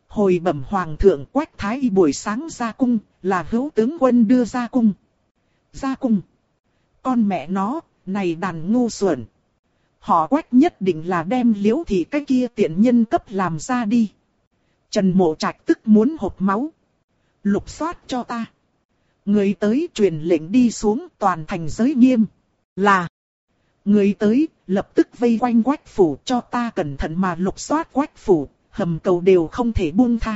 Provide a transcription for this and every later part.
Hồi bẩm hoàng thượng, Quách Thái Y buổi sáng ra cung, là Hữu tướng quân đưa ra cung. Ra cung? Con mẹ nó, này đàn ngu xuẩn. Họ Quách nhất định là đem Liễu Thị cái kia tiện nhân cấp làm ra đi. Trần Mộ Trạch tức muốn hộc máu. Lục soát cho ta. Người tới truyền lệnh đi xuống, toàn thành giới nghiêm. Là. Người tới, lập tức vây quanh Quách phủ, cho ta cẩn thận mà lục soát Quách phủ, hầm cầu đều không thể buông tha.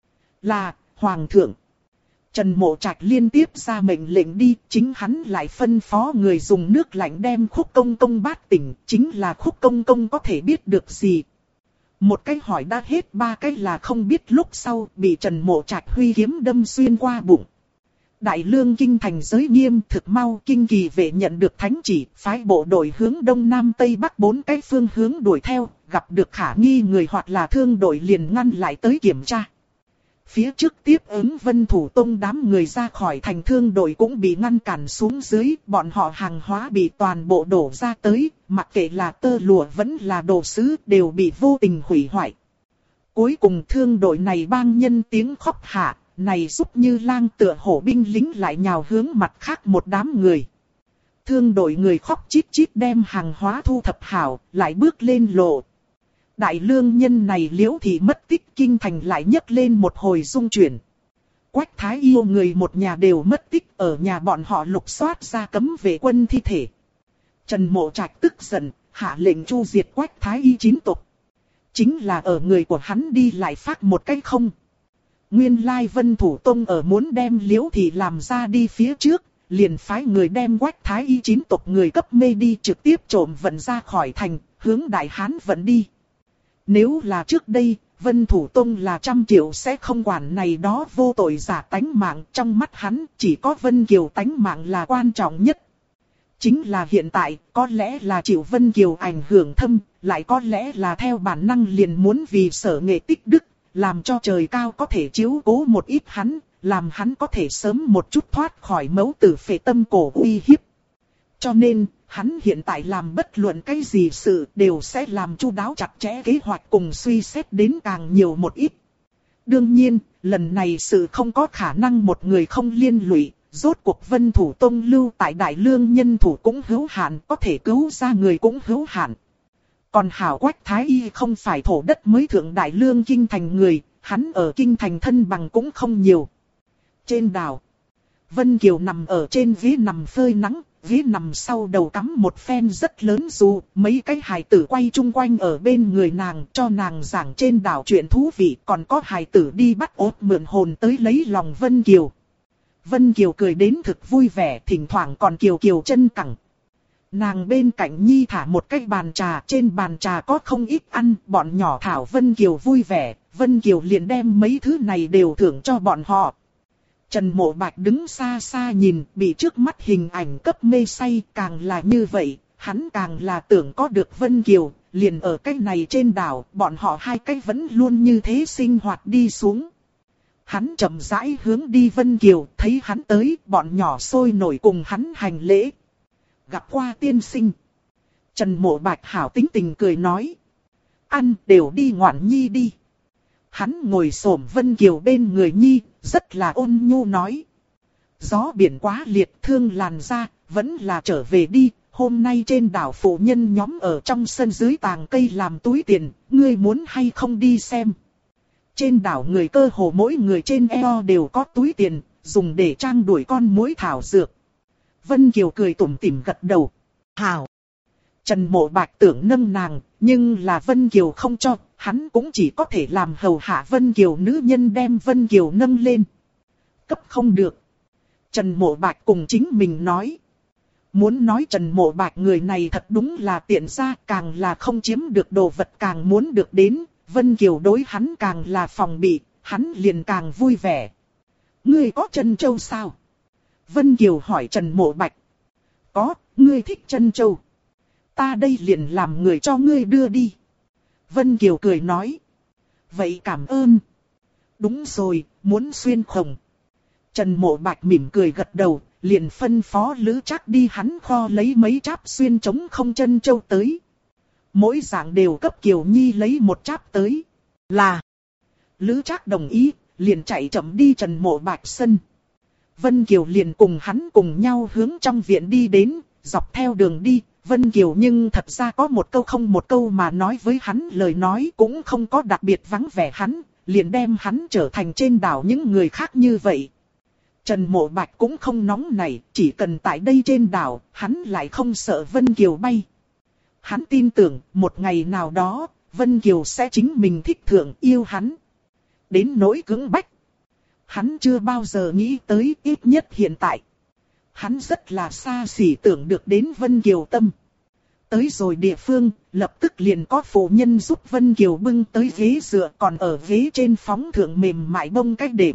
Là, hoàng thượng. Trần Mộ Trạch liên tiếp ra mệnh lệnh đi, chính hắn lại phân phó người dùng nước lạnh đem Khúc Công Công bát tỉnh, chính là Khúc Công Công có thể biết được gì. Một cái hỏi đã hết, ba cái là không biết, lúc sau bị Trần Mộ Trạch huy kiếm đâm xuyên qua bụng. Đại Lương kinh thành giới nghiêm, thực mau Kinh Kỳ vệ nhận được thánh chỉ, phái bộ đội hướng đông nam tây bắc 4 cái phương hướng đuổi theo, gặp được khả nghi người hoặc là thương đội liền ngăn lại tới kiểm tra. Phía trước tiếp ứng Vân Thủ Tông đám người ra khỏi thành, thương đội cũng bị ngăn cản xuống dưới, bọn họ hàng hóa bị toàn bộ đổ ra tới, mặc kệ là tơ lụa vẫn là đồ sứ đều bị vô tình hủy hoại. Cuối cùng thương đội này bang nhân tiếng khóc hạ, này giúp Như Lang tựa hổ binh lính lại nhào hướng mặt khác một đám người. Thương đội người khóc chít chít đem hàng hóa thu thập hảo, lại bước lên lộ. Đại Lương nhân này Liễu Thị mất tích, kinh thành lại nhấc lên một hồi rung chuyển. Quách Thái yêu người một nhà đều mất tích, ở nhà bọn họ lục soát ra cấm vệ quân thi thể. Trần Mộ Trạch tức giận, hạ lệnh chu diệt Quách Thái y 9 tộc. Chính là ở người của hắn đi lại phát một cái không. Nguyên lai Vân Thủ Tông ở muốn đem Liễu Thị làm ra đi phía trước, liền phái người đem Quách Thái y 9 tộc người cấp mê đi, trực tiếp trộm vận ra khỏi thành, hướng Đại Hán vận đi. Nếu là trước đây, Vân Thủ Tông là 100 triệu sẽ không quản này đó vô tội giả tánh mạng, trong mắt hắn chỉ có Vân Kiều tánh mạng là quan trọng nhất. Chính là hiện tại, có lẽ là chịu Vân Kiều ảnh hưởng thâm, lại có lẽ là theo bản năng liền muốn vì Sở Nghệ tích đức, làm cho trời cao có thể chiếu cố một ít hắn, làm hắn có thể sớm một chút thoát khỏi mẫu tử phệ tâm cổ uy hiếp. Cho nên, hắn hiện tại làm bất luận cái gì sự đều sẽ làm chu đáo chặt chẽ kế hoạch cùng suy xét đến càng nhiều một ít. Đương nhiên, lần này sự không có khả năng một người không liên lụy, rốt cuộc Vân Thủ Tông lưu tại Đại Lương nhân thủ cũng hữu hạn, có thể cứu ra người cũng hữu hạn. Còn hảo Quách Thái y không phải thổ đất mới thượng Đại Lương kinh thành người, hắn ở kinh thành thân bằng cũng không nhiều. Trên đảo, Vân Kiều nằm ở trên ghế nằm phơi nắng. Ghế nằm sau đầu cắm một phen rất lớn dù, mấy cái hài tử quay chung quanh ở bên người nàng, cho nàng giảng trên đảo chuyện thú vị, còn có hài tử đi bắt ốt mượn hồn tới lấy lòng Vân Kiều. Vân Kiều cười đến thực vui vẻ, thỉnh thoảng còn kiều kiều chân cẳng. Nàng bên cạnh Nhi thả một cái bàn trà, trên bàn trà có không ít ăn, bọn nhỏ thảo Vân Kiều vui vẻ, Vân Kiều liền đem mấy thứ này đều thưởng cho bọn họ. Trần Mộ Bạch đứng xa xa nhìn, bị trước mắt hình ảnh cấp mê say, càng là như vậy, hắn càng là tưởng có được Vân Kiều, liền ở cái này trên đảo, bọn họ hai cái vẫn luôn như thế sinh hoạt đi xuống. Hắn chậm rãi hướng đi Vân Kiều, thấy hắn tới, bọn nhỏ sôi nổi cùng hắn hành lễ. Gặp qua tiên sinh. Trần Mộ Bạch hảo tính tình cười nói. Ăn đều đi ngoạn nhi đi. Hắn ngồi xổm Vân Kiều bên người Nhi, rất là ôn nhu nói. Gió biển quá liệt, thương làn ra, vẫn là trở về đi. Hôm nay trên đảo phụ nhân nhóm ở trong sân dưới tàng cây làm túi tiền, ngươi muốn hay không đi xem. Trên đảo người cơ hồ mỗi người trên eo đều có túi tiền, dùng để trang đuổi con muỗi thảo dược. Vân Kiều cười tủm tỉm gật đầu. Hảo. Trần Mộ Bạch tưởng nâng nàng, nhưng là Vân Kiều không cho, hắn cũng chỉ có thể làm hầu hạ Vân Kiều nữ nhân đem Vân Kiều nâng lên. Cấp không được. Trần Mộ Bạch cùng chính mình nói. Muốn nói Trần Mộ Bạch người này thật đúng là tiện ra, càng là không chiếm được đồ vật càng muốn được đến, Vân Kiều đối hắn càng là phòng bị, hắn liền càng vui vẻ. Ngươi có trân châu sao? Vân Kiều hỏi Trần Mộ Bạch. Có, ngươi thích trân châu. Ta đây liền làm người cho ngươi đưa đi. Vân Kiều cười nói. Vậy cảm ơn. Đúng rồi, muốn xuyên khổng. Trần Mộ Bạch mỉm cười gật đầu, liền phân phó Lữ Trác đi hắn kho lấy mấy cháp xuyên trống không chân châu tới. Mỗi dạng đều cấp Kiều Nhi lấy một cháp tới. Là. Lữ Trác đồng ý, liền chạy chậm đi Trần Mộ Bạch sân. Vân Kiều liền cùng hắn cùng nhau hướng trong viện đi đến, dọc theo đường đi, Vân Kiều nhưng thật ra có một câu không một câu mà nói với hắn, lời nói cũng không có đặc biệt vắng vẻ hắn, liền đem hắn trở thành trên đảo những người khác như vậy. Trần Mộ Bạch cũng không nóng nảy, chỉ cần tại đây trên đảo, hắn lại không sợ Vân Kiều bay. Hắn tin tưởng, một ngày nào đó, Vân Kiều sẽ chính mình thích thượng yêu hắn. Đến nỗi cưỡng bách, hắn chưa bao giờ nghĩ tới, ít nhất hiện tại. Hắn rất là xa xỉ tưởng được đến Vân Kiều tâm. Tới rồi địa phương, lập tức liền có phụ nhân giúp Vân Kiều bưng tới ghế dựa, còn ở ghế trên phóng thượng mềm mại bông cách đệm.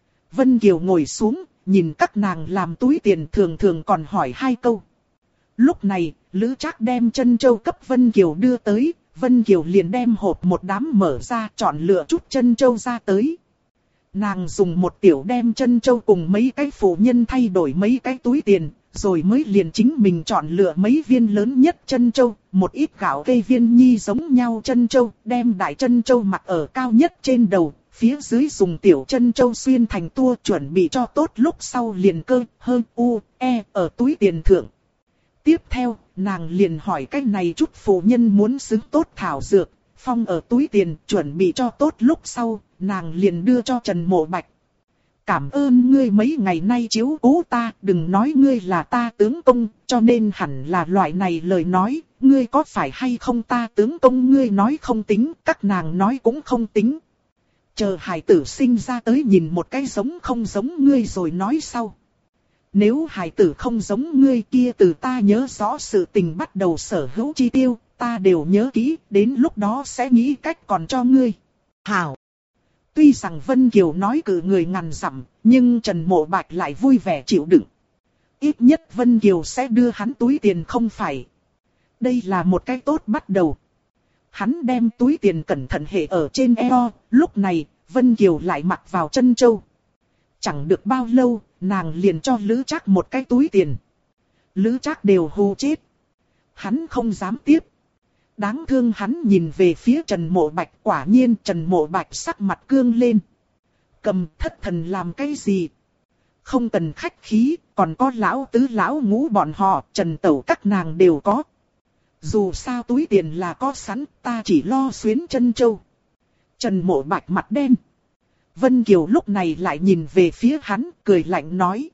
Vân Kiều ngồi xuống, nhìn các nàng làm túi tiền, thường thường còn hỏi hai câu. Lúc này, Lữ Trác đem chân châu cấp Vân Kiều đưa tới, Vân Kiều liền đem hộp một đám mở ra, chọn lựa chút chân châu ra tới. Nàng dùng một tiểu đem chân châu cùng mấy cái phụ nhân thay đổi mấy cái túi tiền, rồi mới liền chính mình chọn lựa mấy viên lớn nhất chân châu, một ít gạo cây viên nhi giống nhau chân châu, đem đại chân châu mặc ở cao nhất trên đầu, phía dưới dùng tiểu chân châu xuyên thành tua, chuẩn bị cho tốt lúc sau liền cơ, hơn u, e ở túi tiền thượng. Tiếp theo, nàng liền hỏi cái này chút phụ nhân muốn xứng tốt thảo dược, phong ở túi tiền, chuẩn bị cho tốt lúc sau, nàng liền đưa cho Trần Mộ Bạch. Cảm ơn ngươi mấy ngày nay chiếu cố ta, đừng nói ngươi là ta tướng công, cho nên hẳn là loại này lời nói, ngươi có phải hay không ta tướng công, ngươi nói không tính, các nàng nói cũng không tính. Chờ hài tử sinh ra tới nhìn một cái giống không giống ngươi rồi nói sau. Nếu hài tử không giống ngươi kia, từ ta nhớ rõ sự tình bắt đầu sở hữu chi tiêu, ta đều nhớ kỹ, đến lúc đó sẽ nghĩ cách còn cho ngươi. Hảo! Tuy rằng Vân Kiều nói cử người ngàn dặm, nhưng Trần Mộ Bạch lại vui vẻ chịu đựng. Ít nhất Vân Kiều sẽ đưa hắn túi tiền không phải. Đây là một cái tốt bắt đầu. Hắn đem túi tiền cẩn thận hệ ở trên eo, lúc này, Vân Kiều lại mặc vào chân châu. Chẳng được bao lâu, nàng liền cho Lữ Trác một cái túi tiền. Lữ Trác đều hù chết. Hắn không dám tiếp. Đáng thương hắn nhìn về phía Trần Mộ Bạch, quả nhiên Trần Mộ Bạch sắc mặt cương lên. Cầm thất thần làm cái gì? Không cần khách khí, còn có lão tứ lão ngũ bọn họ, Trần Tẩu các nàng đều có. Dù sao túi tiền là có sẵn, ta chỉ lo xuyến chân châu. Trần Mộ Bạch mặt đen. Vân Kiều lúc này lại nhìn về phía hắn, cười lạnh nói.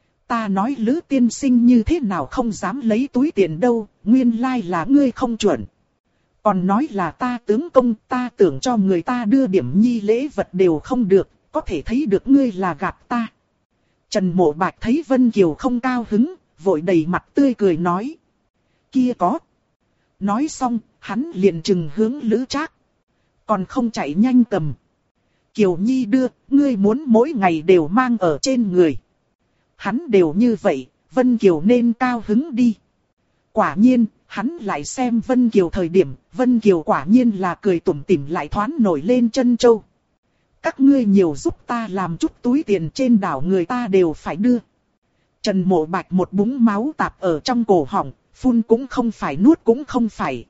Ta nói Lữ tiên sinh như thế nào không dám lấy túi tiền đâu, nguyên lai là ngươi không chuẩn. Còn nói là ta tướng công, ta tưởng cho người ta đưa điểm nhi lễ vật đều không được, có thể thấy được ngươi là gạt ta. Trần Mộ Bạch thấy Vân Kiều không cao hứng, vội đầy mặt tươi cười nói. Kia có. Nói xong, hắn liền trừng hướng Lữ Trác. Còn không chạy nhanh cầm. Kiều Nhi đưa, ngươi muốn mỗi ngày đều mang ở trên người. Hắn đều như vậy, Vân Kiều nên cao hứng đi. Quả nhiên, hắn lại xem Vân Kiều thời điểm, Vân Kiều quả nhiên là cười tủm tỉm lại thoáng nổi lên chân châu. Các ngươi nhiều giúp ta làm chút túi tiền trên đảo người ta đều phải đưa. Trần Mộ Bạch một búng máu tạp ở trong cổ họng, phun cũng không phải nuốt cũng không phải.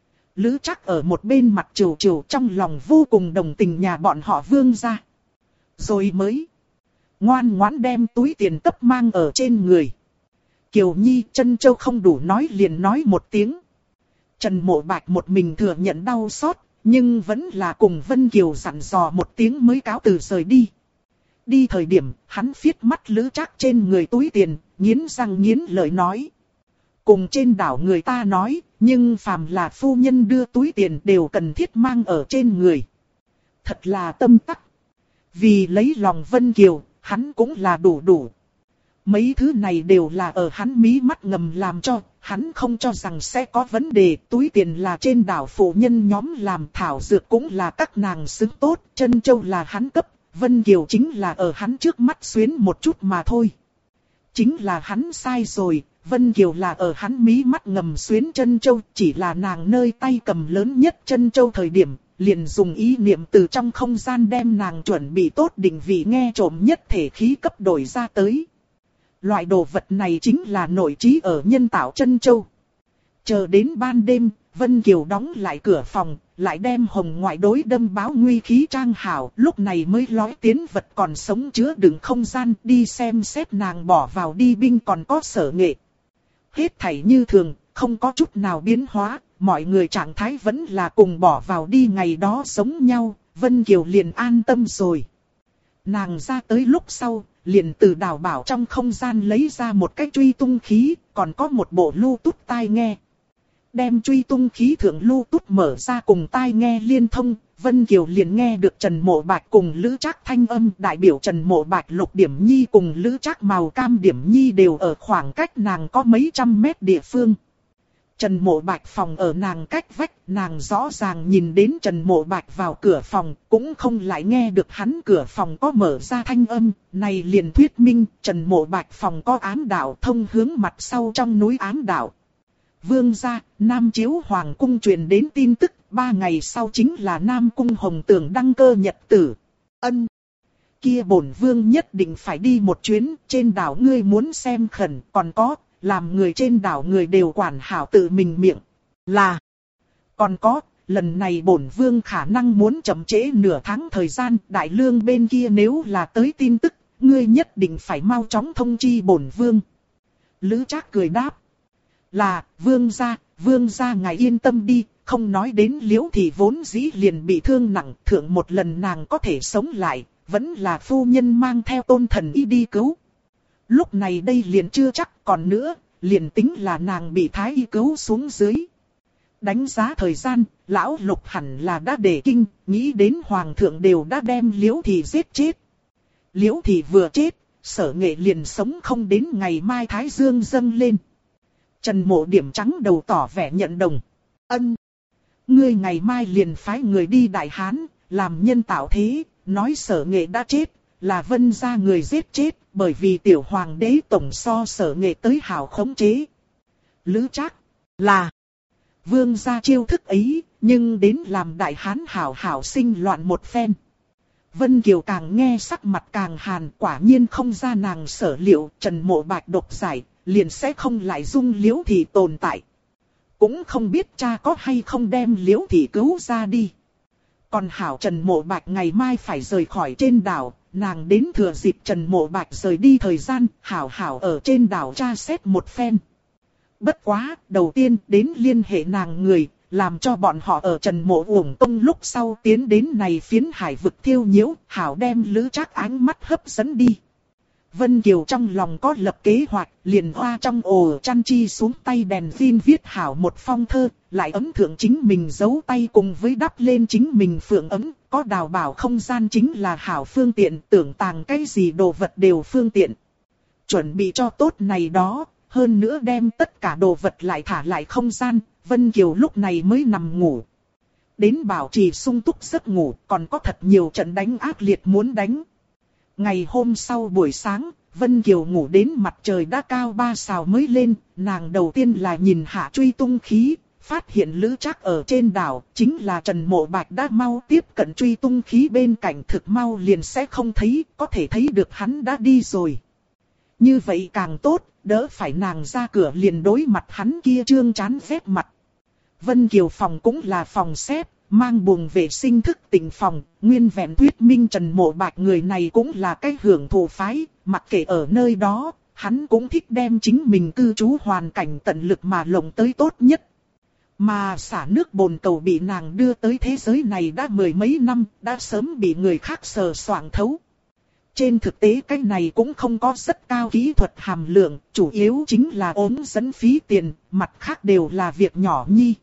Lữ Trác ở một bên mặt trều trều trong lòng vô cùng đồng tình nhà bọn họ Vương gia. Rồi mới ngoan ngoãn đem túi tiền tấp mang ở trên người. Kiều Nhi chân châu không đủ nói liền nói một tiếng. Trần Mộ Bạch một mình thừa nhận đau xót, nhưng vẫn là cùng Vân Kiều dặn dò một tiếng mới cáo từ rời đi. Đi thời điểm, hắn phiết mắt Lữ Trác trên người túi tiền, nghiến răng nghiến lợi nói. Cùng trên đảo người ta nói, nhưng phàm là phu nhân đưa túi tiền đều cần thiết mang ở trên người. Thật là tâm tắc. Vì lấy lòng Vân Kiều, hắn cũng là đủ. Mấy thứ này đều là ở hắn mí mắt ngầm làm cho, hắn không cho rằng sẽ có vấn đề. Túi tiền là trên đảo phụ nhân nhóm làm, thảo dược cũng là các nàng xứng tốt, chân châu là hắn cấp, Vân Kiều chính là ở hắn trước mắt xuyến một chút mà thôi. Chính là hắn sai rồi, Vân Kiều là ở hắn mí mắt ngầm xuyến chân châu, chỉ là nàng nơi tay cầm lớn nhất chân châu thời điểm, liền dùng ý niệm từ trong không gian đem nàng chuẩn bị tốt định vị nghe trộm nhất thể khí cấp đổi ra tới. Loại đồ vật này chính là nội trí ở nhân tạo chân châu. Chờ đến ban đêm, Vân Kiều đóng lại cửa phòng, lại đem hồng ngoại đối đâm báo nguy khí trang hảo, lúc này mới lói tiến vật còn sống chứa đựng không gian đi xem xét nàng bỏ vào đi binh còn có Sở Nghệ. Hết thảy như thường, không có chút nào biến hóa, mọi người trạng thái vẫn là cùng bỏ vào đi ngày đó giống nhau, Vân Kiều liền an tâm rồi. Nàng ra tới lúc sau, liền từ đào bảo trong không gian lấy ra một cái truy tung khí, còn có một bộ lưu tút tai nghe. Đem truy tung khí thượng lưu tút mở ra cùng tai nghe liên thông, Vân Kiều liền nghe được Trần Mộ Bạch cùng Lữ Trác thanh âm, đại biểu Trần Mộ Bạch Lục Điểm Nhi cùng Lữ Trác màu cam Điểm Nhi đều ở khoảng cách nàng có mấy trăm mét địa phương. Trần Mộ Bạch phòng ở nàng cách vách, nàng rõ ràng nhìn đến Trần Mộ Bạch vào cửa phòng, cũng không lại nghe được hắn cửa phòng có mở ra thanh âm, này liền thuyết minh Trần Mộ Bạch phòng có ám đạo thông hướng mặt sau trong núi ám đạo. Vương gia, Nam Chiếu Hoàng cung truyền đến tin tức, 3 ngày sau chính là Nam cung Hồng Tường đăng cơ nhật tử. Ân, kia bổn vương nhất định phải đi một chuyến, trên đảo ngươi muốn xem khẩn, còn có, làm người trên đảo người đều quản hảo tự mình miệng. Là, còn có, lần này bổn vương khả năng muốn chậm trễ nửa tháng thời gian, đại lương bên kia nếu là tới tin tức, ngươi nhất định phải mau chóng thông chi bổn vương. Lữ Trác cười đáp. Là, vương gia ngài yên tâm đi, không nói đến Liễu thì vốn dĩ liền bị thương nặng, thượng một lần nàng có thể sống lại, vẫn là phu nhân mang theo Tôn Thần Y đi cứu. Lúc này đây liền chưa chắc, còn nữa, liền tính là nàng bị Thái Y cứu xuống dưới. Đánh giá thời gian, lão Lục hẳn là đã để kinh, nghĩ đến Hoàng thượng đều đã đem Liễu thì giết chết. Liễu thì vừa chết, Sở Nghệ liền sống không đến ngày mai Thái Dương dâng lên. Trần Mộ điểm trắng đầu tỏ vẻ nhận đồng. Ân, ngươi ngày mai liền phái người đi Đại Hán, làm nhân tạo thế, nói Sở Nghệ đã chết, là Vân gia người giết chết, bởi vì tiểu hoàng đế tổng so Sở Nghệ tới hảo khống chế. Lữ Trác, là vương gia chiêu thức ấy, nhưng đến làm Đại Hán hảo hảo sinh loạn một phen. Vân Kiều càng nghe sắc mặt càng hàn, quả nhiên không ra nàng sở liệu, Trần Mộ Bạch độc giải, liền sẽ không lại dung Liễu thị tồn tại. Cũng không biết cha có hay không đem Liễu thị cứu ra đi. Còn hảo Trần Mộ Bạch ngày mai phải rời khỏi trên đảo, nàng đến thừa dịp Trần Mộ Bạch rời đi thời gian, hảo ở trên đảo tra xét một phen. Bất quá, đầu tiên đến liên hệ nàng người, làm cho bọn họ ở Trần Mộ Uổng Tông lúc sau tiến đến này phiến hải vực thiêu nhiễu, hảo đem Lữ Trác ánh mắt hấp dẫn đi. Vân Kiều trong lòng có lập kế hoạch, liền hoa trong ổ chăn chi xuống tay đèn pin viết hảo một phong thơ, lại ấn thượng chính mình giấu tay cùng với đắp lên chính mình phượng ấm, có đào bảo không gian chính là hảo phương tiện, tưởng tàng cái gì đồ vật đều phương tiện. Chuẩn bị cho tốt này đó, hơn nữa đem tất cả đồ vật lại thả lại không gian, Vân Kiều lúc này mới nằm ngủ. Đến bảo trì sung túc giấc ngủ, còn có thật nhiều trận đánh ác liệt muốn đánh. Ngày hôm sau buổi sáng, Vân Kiều ngủ đến mặt trời đã cao 3 sào mới lên, nàng đầu tiên là nhìn hạ truy tung khí, phát hiện Lữ Trác ở trên đảo, chính là Trần Mộ Bạch đã mau tiếp cận truy tung khí bên cạnh, thực mau liền sẽ không thấy, có thể thấy được hắn đã đi rồi. Như vậy càng tốt, đỡ phải nàng ra cửa liền đối mặt hắn kia trương chán ghét mặt. Vân Kiều phòng cũng là phòng xếp, mang buồng vệ sinh thức tỉnh phòng, nguyên vẹn thuyết minh Trần Mộ Bạch người này cũng là cái hưởng thụ phái, mặc kệ ở nơi đó, hắn cũng thích đem chính mình cư trú hoàn cảnh tận lực mà lộng tới tốt nhất. Mà xả nước bồn cầu bị nàng đưa tới thế giới này đã 10 mấy năm, đã sớm bị người khác sờ soạng thấu. Trên thực tế cái này cũng không có rất cao kỹ thuật hàm lượng, chủ yếu chính là ốm dẫn phí tiền, mặt khác đều là việc nhỏ nhi.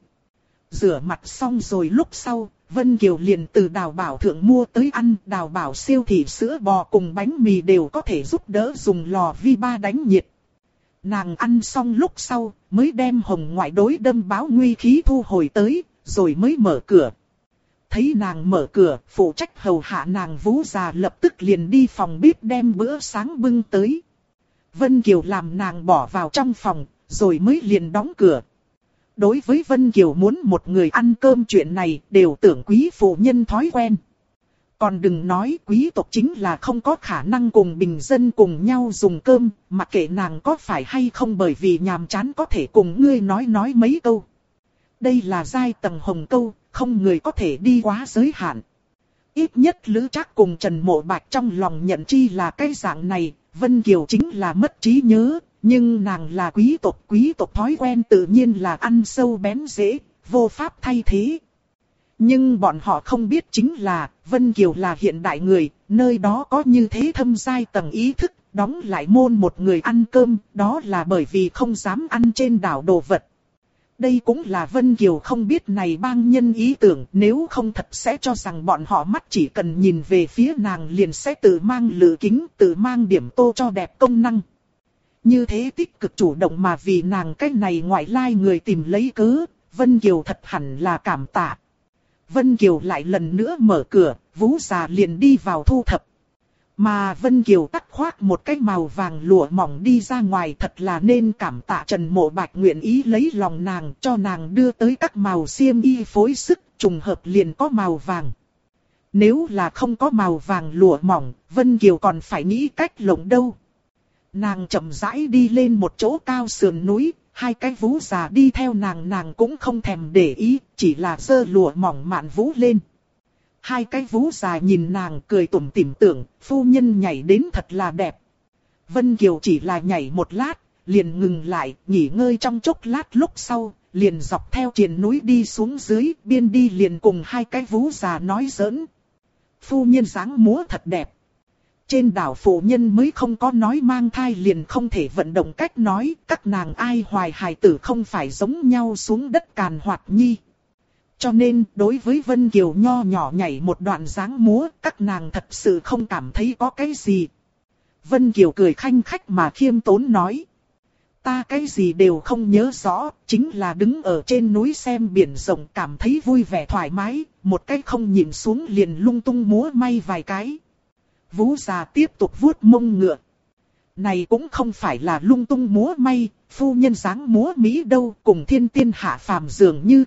Rửa mặt xong rồi lúc sau, Vân Kiều liền từ Đào Bảo thượng mua tới ăn, Đào Bảo siêu thị sữa bò cùng bánh mì đều có thể giúp đỡ dùng lò vi ba đánh nhiệt. Nàng ăn xong lúc sau, mới đem hồng ngoại đối đâm báo nguy khí thu hồi tới, rồi mới mở cửa. Thấy nàng mở cửa, phụ trách hầu hạ nàng Vũ già lập tức liền đi phòng bếp đem bữa sáng bưng tới. Vân Kiều làm nàng bỏ vào trong phòng, rồi mới liền đóng cửa. Đối với Vân Kiều muốn một người ăn cơm chuyện này đều tưởng quý phụ nhân thói quen. Còn đừng nói quý tộc chính là không có khả năng cùng bình dân cùng nhau dùng cơm, mặc kệ nàng có phải hay không bởi vì nhàm chán có thể cùng ngươi nói mấy câu. Đây là giai tầng hồng câu, không người có thể đi quá giới hạn. Ít nhất Lữ Trác cùng Trần Mộ Bạch trong lòng nhận chi là cái dạng này, Vân Kiều chính là mất trí nhớ, nhưng nàng là quý tộc thói quen tự nhiên là ăn sâu bén rễ, vô pháp thay thế. Nhưng bọn họ không biết chính là, Vân Kiều là hiện đại người, nơi đó có như thế thâm giai tầng ý thức, đóng lại môn một người ăn cơm, đó là bởi vì không dám ăn trên đảo đồ vật. Đây cũng là Vân Kiều không biết này bang nhân ý tưởng, nếu không thật sẽ cho rằng bọn họ mắt chỉ cần nhìn về phía nàng liền sẽ tự mang lự kính, tự mang điểm tô cho đẹp công năng. Như thế tích cực chủ động mà vì nàng cái này ngoại lai người tìm lấy cớ, Vân Kiều thật hẳn là cảm tạ. Vân Kiều lại lần nữa mở cửa, Vũ già liền đi vào thu thập. Mà Vân Kiều tắt khoác một cái màu vàng lụa mỏng đi ra ngoài, thật là nên cảm tạ Trần Mộ Bạch nguyện ý lấy lòng nàng, cho nàng đưa tới các màu xiêm y phối sức, trùng hợp liền có màu vàng. Nếu là không có màu vàng lụa mỏng, Vân Kiều còn phải nghĩ cách lộng đâu. Nàng chậm rãi đi lên một chỗ cao sườn núi, hai cái Vũ già đi theo nàng cũng không thèm để ý, chỉ là giơ lụa mỏng mạn vũ lên. Hai cái Vũ già nhìn nàng cười tủm tỉm tưởng, phu nhân nhảy đến thật là đẹp. Vân Kiều chỉ là nhảy một lát, liền ngừng lại, nghỉ ngơi trong chốc lát lúc sau, liền dọc theo triền núi đi xuống dưới, biên đi liền cùng hai cái Vũ già nói giỡn. Phu nhân dáng múa thật đẹp. Trên đảo phụ nhân mới không có nói mang thai liền không thể vận động cách nói, các nàng ai hoài hài tử không phải giống nhau xuống đất càn hoạt nhi. Cho nên, đối với Vân Kiều nho nhỏ nhảy một đoạn dáng múa, các nàng thật sự không cảm thấy có cái gì. Vân Kiều cười khanh khách mà khiêm tốn nói. Ta cái gì đều không nhớ rõ, chính là đứng ở trên núi xem biển rộng cảm thấy vui vẻ thoải mái, một cái không nhìn xuống liền lung tung múa may vài cái. Vũ già tiếp tục vuốt mông ngựa. Này cũng không phải là lung tung múa may, phu nhân dáng múa Mỹ đâu cùng thiên tiên hạ phàm dường như.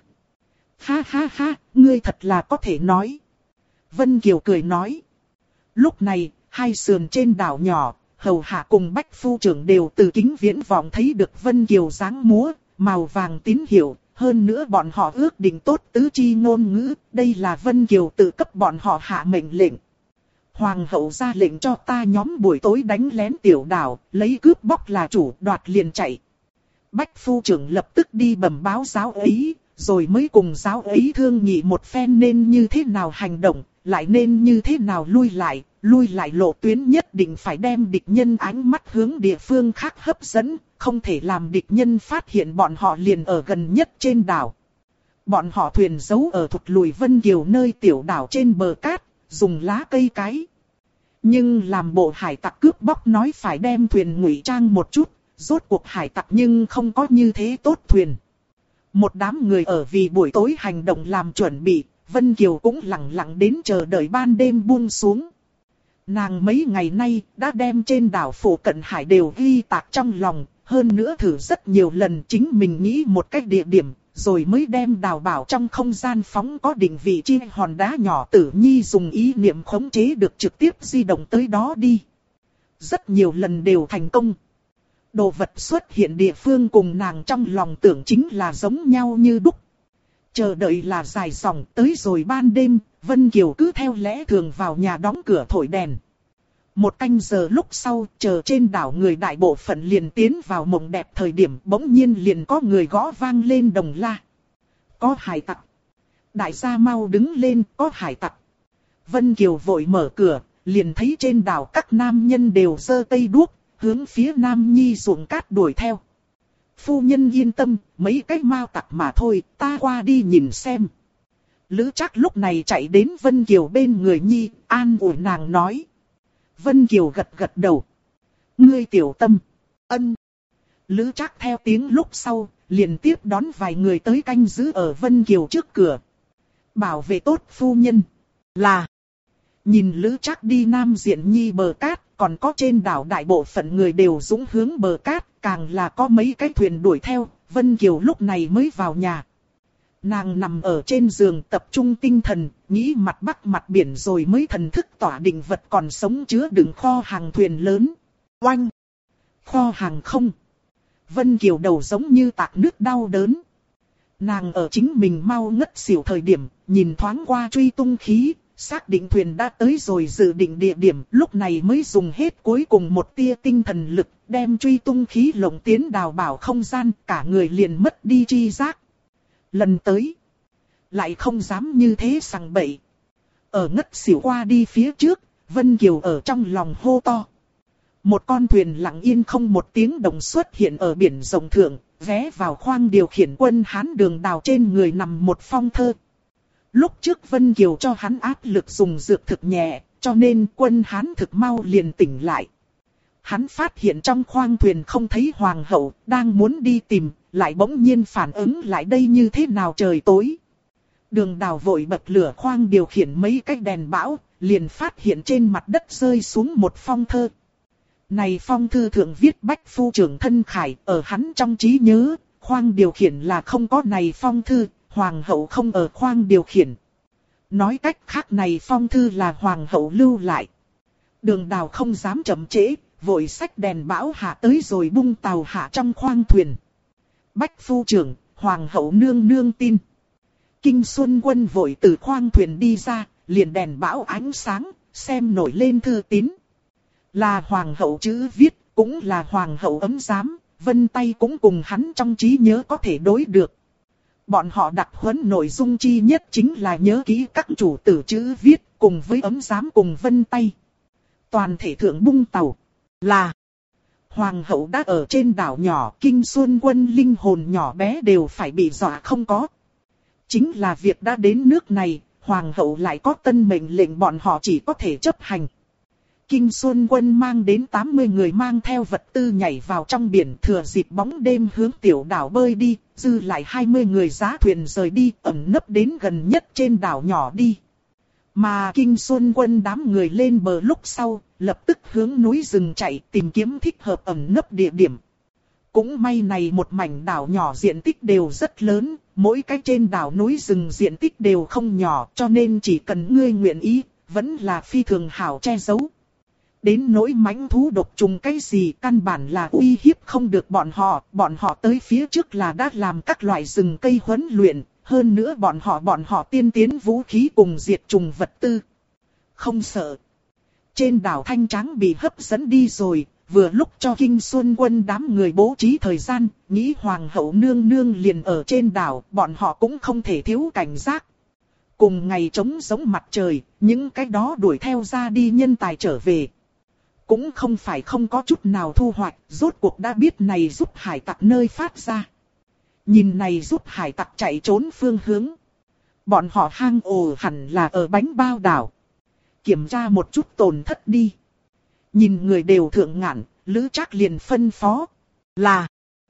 Ha ha ha, ngươi thật là có thể nói. Vân Kiều cười nói. Lúc này, hai sườn trên đảo nhỏ, hầu hạ cùng bách phu trưởng đều từ kính viễn vọng thấy được Vân Kiều dáng múa, màu vàng tín hiệu. Hơn nữa bọn họ ước định tốt tứ chi ngôn ngữ, đây là Vân Kiều tự cấp bọn họ hạ mệnh lệnh. Hoàng hậu ra lệnh cho ta nhóm buổi tối đánh lén tiểu đảo, lấy cướp bóc là chủ, đoạt liền chạy. Bách phu trưởng lập tức đi bẩm báo giáo ấy, rồi mới cùng giáo ấy thương nghị một phen nên như thế nào hành động, lại nên như thế nào lui lại lộ tuyến nhất định phải đem địch nhân ánh mắt hướng địa phương khác hấp dẫn, không thể làm địch nhân phát hiện bọn họ liền ở gần nhất trên đảo. Bọn họ thuyền giấu ở thụt lùi Vân Kiều nơi tiểu đảo trên bờ cát, dùng lá cây cái. Nhưng làm bộ hải tặc cướp bóc nói phải đem thuyền ngụy trang một chút, rốt cuộc hải tặc nhưng không có như thế tốt thuyền. Một đám người ở vì buổi tối hành động làm chuẩn bị, Vân Kiều cũng lặng lặng đến chờ đợi ban đêm buông xuống. Nàng mấy ngày nay đã đem trên đảo phủ cận hải đều ghi tạc trong lòng, hơn nữa thử rất nhiều lần chính mình nghĩ một cách địa điểm, rồi mới đem đào bảo trong không gian phóng có định vị chi hòn đá nhỏ Tử Nhi dùng ý niệm khống chế được trực tiếp di động tới đó đi. Rất nhiều lần đều thành công. Đồ vật xuất hiện địa phương cùng nàng trong lòng tưởng chính là giống nhau như đúc. Chờ đợi là dài dòng, tới rồi ban đêm, Vân Kiều cứ theo lẽ thường vào nhà đóng cửa thổi đèn. Một canh giờ lúc sau, chờ trên đảo người đại bộ phận liền tiến vào mộng đẹp thời điểm bỗng nhiên liền có người gõ vang lên đồng la. Có hải tặc. Đại gia mau đứng lên, có hải tặc. Vân Kiều vội mở cửa, liền thấy trên đảo các nam nhân đều giơ cây đuốc, hướng phía Nam Nhi ruộng cát đuổi theo. Phu nhân yên tâm, mấy cái mao tặc mà thôi, ta qua đi nhìn xem. Lữ Trác lúc này chạy đến Vân Kiều bên người Nhi, an ủi nàng nói. Vân Kiều gật gật đầu. Ngươi tiểu tâm. Ân. Lữ Trác theo tiếng lúc sau, liền tiếp đón vài người tới canh giữ ở Vân Kiều trước cửa. Bảo vệ tốt phu nhân. Là. Nhìn Lữ Trác đi nam diện Nhi bờ cát, còn có trên đảo đại bộ phận người đều dũng hướng bờ cát, càng là có mấy cái thuyền đuổi theo, Vân Kiều lúc này mới vào nhà. Nàng nằm ở trên giường tập trung tinh thần, nghĩ mặt bắc mặt biển rồi mới thần thức tỏa định vật còn sống chứa đựng kho hàng thuyền lớn. Oanh! Kho hàng không! Vân Kiều đầu giống như tạc nước đau đớn. Nàng ở chính mình mau ngất xỉu thời điểm, nhìn thoáng qua truy tung khí, xác định thuyền đã tới rồi dự định địa điểm, lúc này mới dùng hết cuối cùng một tia tinh thần lực, đem truy tung khí lồng tiến đào bảo không gian, cả người liền mất đi tri giác. Lần tới, lại không dám như thế sằng bậy. Ở ngất xỉu qua đi phía trước, Vân Kiều ở trong lòng hô to. Một con thuyền lặng yên không một tiếng động xuất hiện ở biển rộng thượng, ghé vào khoang điều khiển quân Hán Đường Đào trên người nằm một phong thơ. Lúc trước Vân Kiều cho hắn áp lực dùng dược thực nhẹ, cho nên quân Hán thực mau liền tỉnh lại. Hắn phát hiện trong khoang thuyền không thấy hoàng hậu, đang muốn đi tìm, lại bỗng nhiên phản ứng lại đây như thế nào trời tối. Đường Đào vội bật lửa khoang điều khiển mấy cái đèn bão, liền phát hiện trên mặt đất rơi xuống một phong thơ. Này phong thư thượng viết Bách Phu trưởng thân khải, ở hắn trong trí nhớ, khoang điều khiển là không có này phong thư, hoàng hậu không ở khoang điều khiển. Nói cách khác này phong thư là hoàng hậu lưu lại. Đường Đào không dám chậm trễ, vội xách đèn bão hạ tới rồi bung tàu hạ trong khoang thuyền. Bách Phu trưởng, hoàng hậu nương nương tin. Kinh Xuân Quân vội từ khoang thuyền đi ra, liền đèn bão ánh sáng, xem nổi lên thư tín. Là hoàng hậu chữ viết, cũng là hoàng hậu ấm giám, vân tay cũng cùng hắn trong trí nhớ có thể đối được. Bọn họ đặc huấn nội dung chi nhất chính là nhớ kỹ các chủ tử chữ viết, cùng với ấm giám cùng vân tay. Toàn thể thượng bung tàu, là hoàng hậu đã ở trên đảo nhỏ, Kinh Xuân Quân linh hồn nhỏ bé đều phải bị dọa không có. Chính là việc đã đến nước này, hoàng hậu lại có tân mệnh lệnh bọn họ chỉ có thể chấp hành. Kinh Xuân Quân mang đến 80 người mang theo vật tư nhảy vào trong biển, thừa dịp bóng đêm hướng tiểu đảo bơi đi, dư lại 20 người giá thuyền rời đi, ẩn nấp đến gần nhất trên đảo nhỏ đi. Mà Kinh Xuân Quân đám người lên bờ lúc sau, lập tức hướng núi rừng chạy tìm kiếm thích hợp ẩn nấp địa điểm. Cũng may này một mảnh đảo nhỏ diện tích đều rất lớn, mỗi cái trên đảo núi rừng diện tích đều không nhỏ, cho nên chỉ cần ngươi nguyện ý, vẫn là phi thường hảo che giấu. Đến nỗi mãnh thú độc trùng cái gì căn bản là uy hiếp không được bọn họ tới phía trước là đã làm các loại rừng cây huấn luyện, hơn nữa bọn họ tiên tiến vũ khí cùng diệt trùng vật tư. Không sợ. Trên đảo Thanh Tráng bị hấp dẫn đi rồi, vừa lúc cho Kinh Xuân Quân đám người bố trí thời gian, nghĩ hoàng hậu nương nương liền ở trên đảo, bọn họ cũng không thể thiếu cảnh giác. Cùng ngày trống giống mặt trời, những cái đó đuổi theo ra đi nhân tài trở về. Cũng không phải không có chút nào thu hoạch, rốt cuộc đã biết này giúp hải tặc nơi phát ra. Nhìn này giúp hải tặc chạy trốn phương hướng. Bọn họ hang ổ hẳn là ở bánh bao đảo. Kiểm tra một chút tổn thất đi. Nhìn người đều thượng ngạn, Lữ Trác liền phân phó. Là,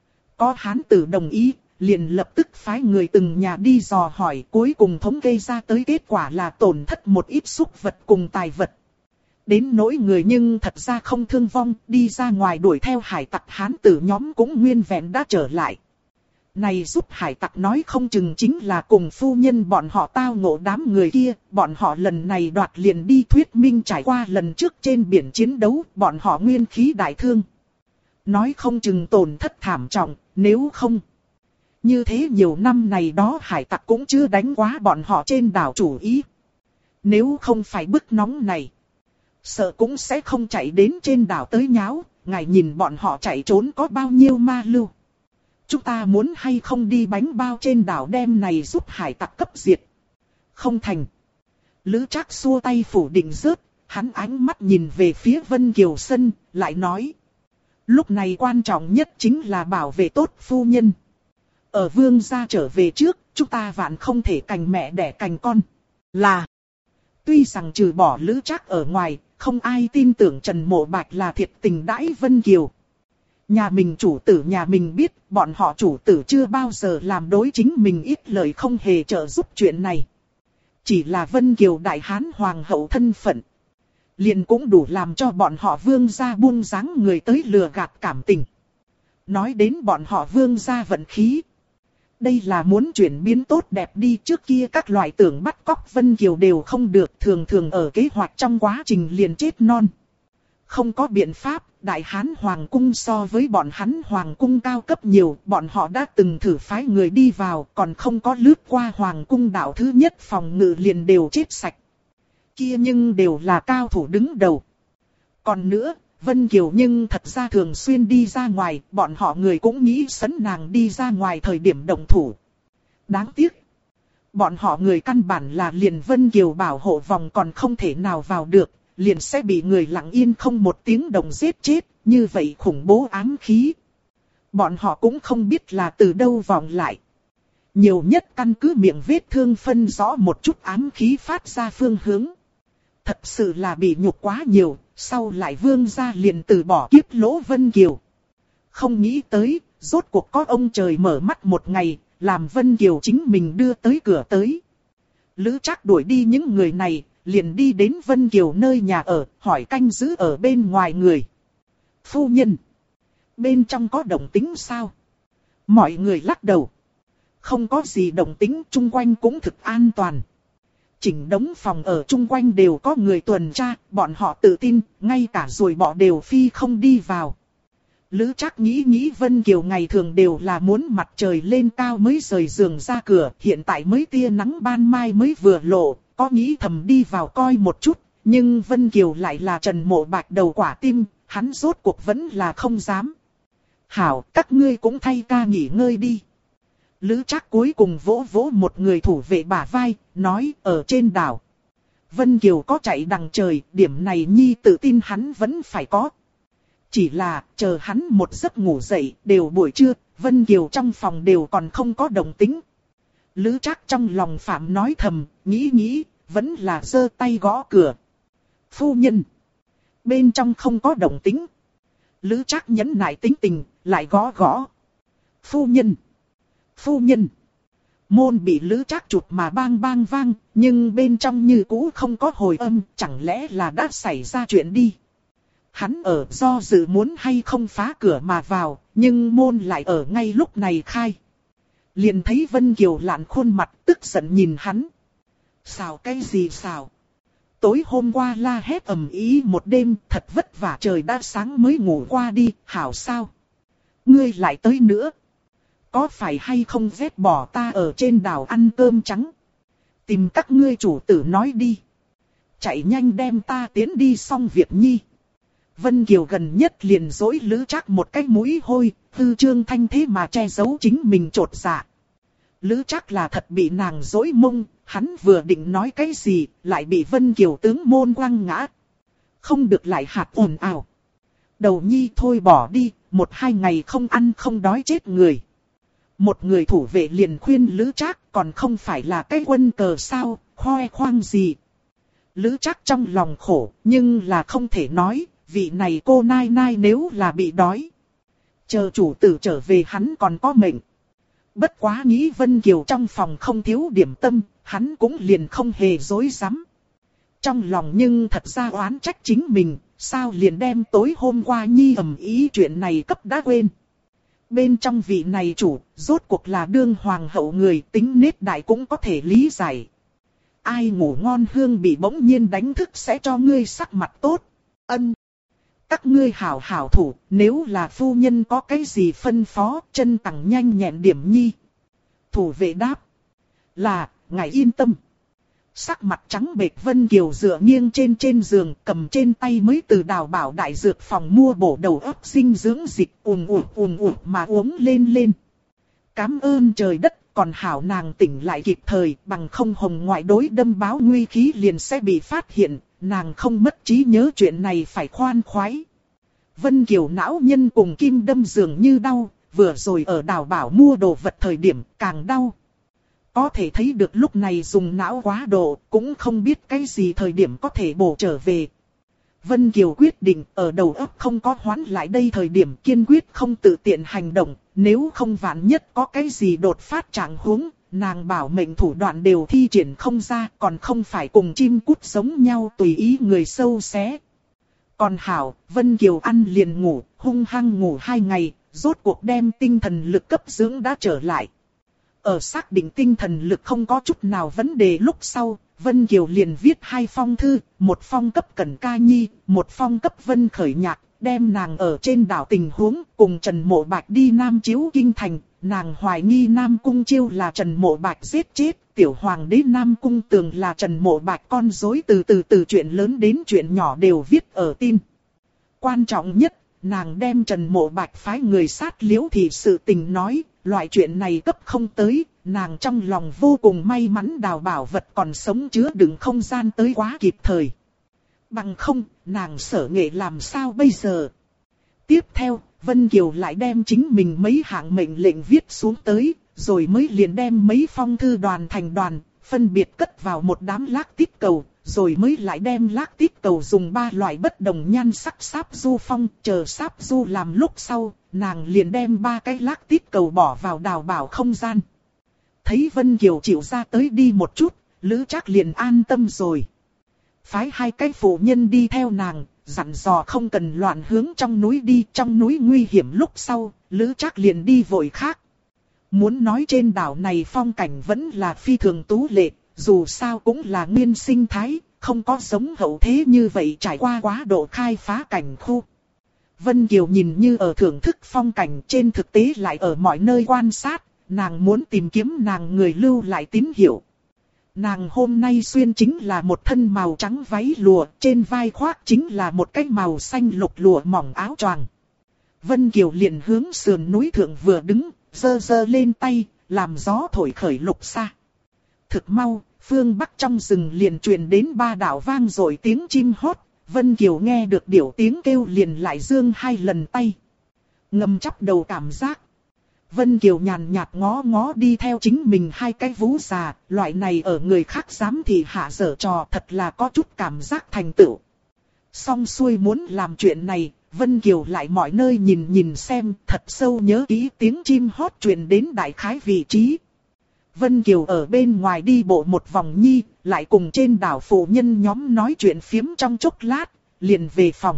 có hán tử đồng ý, liền lập tức phái người từng nhà đi dò hỏi, cuối cùng thống kê ra tới kết quả là tổn thất một ít súc vật cùng tài vật. Đến nỗi người nhưng thật ra không thương vong, đi ra ngoài đuổi theo hải tặc hán tử nhóm cũng nguyên vẹn đã trở lại. Này giúp hải tặc nói không chừng chính là cùng phu nhân bọn họ tao ngộ đám người kia, bọn họ lần này đoạt liền đi thuyết minh trải qua lần trước trên biển chiến đấu, bọn họ nguyên khí đại thương. Nói không chừng tổn thất thảm trọng, nếu không. Như thế nhiều năm này đó hải tặc cũng chưa đánh quá bọn họ trên đảo chủ ý. Nếu không phải bức nóng này, sợ cũng sẽ không chạy đến trên đảo tới nháo, ngài nhìn bọn họ chạy trốn có bao nhiêu ma lưu. Chúng ta muốn hay không đi bánh bao trên đảo đem này giúp hải tặc cấp diệt. Không thành. Lữ Trác xua tay phủ định rớt, hắn ánh mắt nhìn về phía Vân Kiều Sân, lại nói. Lúc này quan trọng nhất chính là bảo vệ tốt phu nhân. Ở vương gia trở về trước, chúng ta vạn không thể cành mẹ đẻ cành con. Là. Tuy rằng trừ bỏ Lữ Trác ở ngoài, không ai tin tưởng Trần Mộ Bạch là thiệt tình đãi Vân Kiều. Nhà mình chủ tử nhà mình biết, bọn họ chủ tử chưa bao giờ làm đối chính mình ít lời không hề trợ giúp chuyện này. Chỉ là Vân Kiều đại hán hoàng hậu thân phận. Liền cũng đủ làm cho bọn họ vương gia buông dáng người tới lừa gạt cảm tình. Nói đến bọn họ vương gia vận khí. Đây là muốn chuyển biến tốt đẹp đi, trước kia các loại tưởng bắt cóc Vân Kiều đều không được, thường thường ở kế hoạch trong quá trình liền chết non. Không có biện pháp, Đại Hán Hoàng cung so với bọn hắn Hoàng cung cao cấp nhiều, bọn họ đã từng thử phái người đi vào, còn không có lướt qua Hoàng cung đạo thứ nhất phòng ngự liền đều chết sạch. Kia nhưng đều là cao thủ đứng đầu. Còn nữa, Vân Kiều nhưng thật ra thường xuyên đi ra ngoài, bọn họ người cũng nghĩ sấn nàng đi ra ngoài thời điểm động thủ. Đáng tiếc. Bọn họ người căn bản là liền Vân Kiều bảo hộ vòng còn không thể nào vào được, liền sẽ bị người lặng yên không một tiếng động giết chết, như vậy khủng bố ám khí. Bọn họ cũng không biết là từ đâu vòng lại. Nhiều nhất căn cứ miệng vết thương phân rõ một chút ám khí phát ra phương hướng. Thật sự là bị nhục quá nhiều, sau lại vương gia liền từ bỏ kiếp lỗ Vân Kiều. Không nghĩ tới, rốt cuộc có ông trời mở mắt một ngày, làm Vân Kiều chính mình đưa tới cửa tới. Lữ Trác đuổi đi những người này, liền đi đến Vân Kiều nơi nhà ở, hỏi canh giữ ở bên ngoài người. Phu nhân, bên trong có động tĩnh sao? Mọi người lắc đầu. Không có gì động tĩnh, chung quanh cũng thực an toàn. Chỉnh đống phòng ở chung quanh đều có người tuần tra, bọn họ tự tin, ngay cả ruồi bọ đều phi không đi vào. Lữ Trác nghĩ Vân Kiều ngày thường đều là muốn mặt trời lên cao mới rời giường ra cửa, hiện tại mới tia nắng ban mai mới vừa lộ, có nghĩ thầm đi vào coi một chút, nhưng Vân Kiều lại là Trần Mộ Bạch đầu quả tim, hắn rốt cuộc vẫn là không dám. Hảo, các ngươi cũng thay ca nghỉ ngơi đi. Lữ Trác cuối cùng vỗ vỗ một người thủ vệ bả vai, nói ở trên đảo. Vân Kiều có chạy đằng trời, điểm này Nhi tự tin hắn vẫn phải có. Chỉ là, chờ hắn một giấc ngủ dậy, đều buổi trưa, Vân Kiều trong phòng đều còn không có động tĩnh. Lữ Trác trong lòng phạm nói thầm, nghĩ, vẫn là giơ tay gõ cửa. Phu nhân, bên trong không có động tĩnh. Lữ Trác nhẫn nại tính tình, lại gõ. Phu nhân. Môn bị Lữ Trác chụp mà bang vang, nhưng bên trong như cũ không có hồi âm, chẳng lẽ là đã xảy ra chuyện đi. Hắn ở do dự muốn hay không phá cửa mà vào, nhưng môn lại ở ngay lúc này khai. Liền thấy Vân Kiều lạn khuôn mặt tức giận nhìn hắn. Xào cái gì xào? Tối hôm qua la hét ầm ĩ một đêm, thật vất vả trời đã sáng mới ngủ qua đi, hảo sao? Ngươi lại tới nữa. Có phải hay không ghét bỏ ta ở trên đảo ăn cơm trắng? Tìm các ngươi chủ tử nói đi. Chạy nhanh đem ta tiến đi xong việc Nhi. Vân Kiều gần nhất liền dỗi Lữ Trác một cái mũi hôi, tư trương thanh thế mà che giấu chính mình trột dạ. Lữ Trác là thật bị nàng dỗi mông, hắn vừa định nói cái gì, lại bị Vân Kiều tướng môn quăng ngã. Không được lại hạt ồn ào. Đầu Nhi thôi bỏ đi, 1-2 ngày không ăn không đói chết người. Một người thủ vệ liền khuyên Lữ Trác, còn không phải là cái quân cờ sao, khoe khoang gì. Lữ Trác trong lòng khổ, nhưng là không thể nói, vị này cô nai nai nếu là bị đói. Chờ chủ tử trở về hắn còn có mệnh. Bất quá nghĩ Vân Kiều trong phòng không thiếu điểm tâm, hắn cũng liền không hề dối rắm. Trong lòng nhưng thật ra oán trách chính mình, sao liền đem tối hôm qua Nhi ầm ý chuyện này cấp đã quên. Bên trong vị này chủ, rốt cuộc là đương hoàng hậu người, tính nết đại cũng có thể lý giải. Ai ngủ ngon hương bị bỗng nhiên đánh thức sẽ cho ngươi sắc mặt tốt. Ân. Các ngươi hảo hảo thủ, nếu là phu nhân có cái gì phân phó, chân tặng nhanh nhẹn điểm Nhi. Thủ vệ đáp. Là, ngài yên tâm. Sắc mặt trắng bệch Vân Kiều dựa nghiêng trên giường, cầm trên tay mới từ Đào Bảo đại dược phòng mua bổ đầu ấp dinh dưỡng dịch, ùm mà uống lên. Cám ơn trời đất, còn hảo nàng tỉnh lại kịp thời, bằng không hồng ngoại đối đâm báo nguy khí liền sẽ bị phát hiện, nàng không mất trí nhớ chuyện này phải khoan khoái. Vân Kiều não nhân cùng kim đâm dường như đau, vừa rồi ở Đào Bảo mua đồ vật thời điểm càng đau. Có thể thấy được lúc này dùng não quá độ, cũng không biết cái gì thời điểm có thể bổ trở về. Vân Kiều quyết định ở đầu óc không có hoán lại đây thời điểm kiên quyết không tự tiện hành động, nếu không vạn nhất có cái gì đột phát trạng huống, nàng bảo mệnh thủ đoạn đều thi triển không ra, còn không phải cùng chim cút giống nhau tùy ý người sâu xé. Còn hảo, Vân Kiều ăn liền ngủ, hung hăng ngủ 2 ngày, rốt cuộc đem tinh thần lực cấp dưỡng đã trở lại. Ở xác định tinh thần lực không có chút nào vấn đề lúc sau, Vân Kiều liền viết 2 phong thư, một phong cấp Cẩn Ca Nhi, một phong cấp Vân Khởi Nhạc, đem nàng ở trên đảo tình huống cùng Trần Mộ Bạch đi Nam Chiếu Kinh Thành. Nàng hoài nghi Nam Cung Chiêu là Trần Mộ Bạch giết chết, tiểu hoàng đế Nam Cung Tường là Trần Mộ Bạch con rối, từ chuyện lớn đến chuyện nhỏ đều viết ở tin. Quan trọng nhất, nàng đem Trần Mộ Bạch phái người sát Liễu Thị sự tình nói, loại chuyện này cấp không tới, nàng trong lòng vô cùng may mắn Đào Bảo Vật còn sống chứa đựng không gian tới quá kịp thời. Bằng không, nàng Sở Nghệ làm sao bây giờ? Tiếp theo, Vân Kiều lại đem chính mình mấy hạng mệnh lệnh viết xuống tới, rồi mới liền đem mấy phong thư đoàn thành đoàn, phân biệt cất vào một đám lác tít cầu, rồi mới lại đem lác tít cầu dùng 3 loại bất đồng nhan sắc sáp du phong, chờ sáp du làm lúc sau, nàng liền đem 3 cái lác tít cầu bỏ vào Đào Bảo không gian. Thấy Vân Kiều chịu ra tới đi một chút, Lữ Trác liền an tâm rồi. Phái 2 cái phụ nhân đi theo nàng, dặn dò không cần loạn hướng trong núi đi, trong núi nguy hiểm lúc sau, Lữ Trác liền đi vội khác. Muốn nói trên đảo này phong cảnh vẫn là phi thường tú lệ, dù sao cũng là nguyên sinh thái, không có giống hậu thế như vậy trải qua quá độ khai phá cảnh khu. Vân Kiều nhìn như ở thưởng thức phong cảnh, trên thực tế lại ở mọi nơi quan sát, nàng muốn tìm kiếm nàng người lưu lại tín hiệu. Nàng hôm nay xuyên chính là một thân màu trắng váy lụa, trên vai khoác chính là một cái màu xanh lục lụa mỏng áo choàng. Vân Kiều liền hướng sườn núi thượng vừa đứng, giơ giơ lên tay, làm gió thổi khởi lục xa. Thực mau, phương bắc trong rừng liền truyền đến 3 đạo vang dội tiếng chim hót, Vân Kiều nghe được điểu tiếng kêu liền lại giương 2 lần tay. Ngầm chắp đầu cảm giác. Vân Kiều nhàn nhạt ngó ngó đi theo chính mình 2 cái vú già, loại này ở người khác dám thì hạ dở trò thật là có chút cảm giác thành tựu. Xong xuôi muốn làm chuyện này, Vân Kiều lại mọi nơi nhìn xem, thật sâu nhớ kỹ tiếng chim hót truyền đến đại khái vị trí. Vân Kiều ở bên ngoài đi bộ một vòng nhi, lại cùng trên đảo phụ nhân nhóm nói chuyện phiếm trong chốc lát, liền về phòng.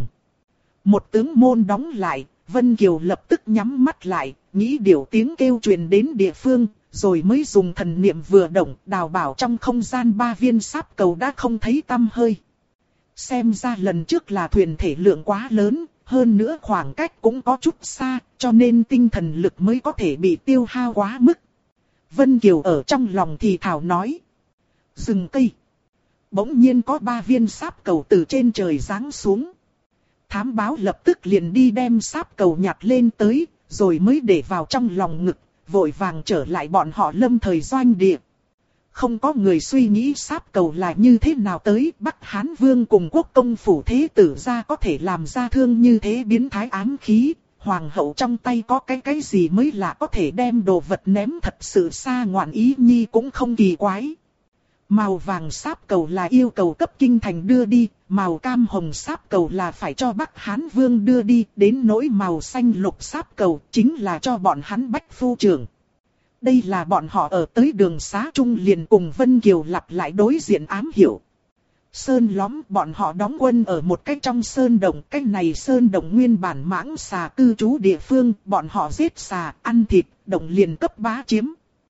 Một tướng môn đóng lại, Vân Kiều lập tức nhắm mắt lại, nghĩ điều tiếng kêu truyền đến địa phương, rồi mới dùng thần niệm vừa động, Đào Bảo trong không gian 3 viên sáp cầu đã không thấy tăm hơi. Xem ra lần trước là thuyền thể lượng quá lớn, hơn nữa khoảng cách cũng có chút xa, cho nên tinh thần lực mới có thể bị tiêu hao quá mức. Vân Kiều ở trong lòng thì thào nói. Rừng cây. Bỗng nhiên có 3 viên sáp cầu từ trên trời giáng xuống. Thám báo lập tức liền đi đem sáp cầu nhặt lên tới, rồi mới để vào trong lòng ngực, vội vàng trở lại bọn họ lâm thời doanh địa. Không có người suy nghĩ sáp cầu là như thế nào tới, Bắc Hán Vương cùng quốc công phủ thế tử gia có thể làm ra thương như thế biến thái ám khí. Hoàng hậu trong tay có cái gì mới là có thể đem đồ vật ném thật sự xa ngoạn ý nhi cũng không kỳ quái. Màu vàng sáp cầu là yêu cầu cấp kinh thành đưa đi, màu cam hồng sáp cầu là phải cho Bắc Hán Vương đưa đi, đến nỗi màu xanh lục sáp cầu chính là cho bọn hắn Bách Phu trưởng. Đây là bọn họ ở tới đường xá trung liền cùng Vân Kiều lặp lại đối diện ám hiểu. Sơn lõm bọn họ đóng quân ở một cái trong sơn động, cái này sơn động nguyên bản mãng xà cư trú địa phương, bọn họ giết xà, ăn thịt, động liền cấp bá chiếm.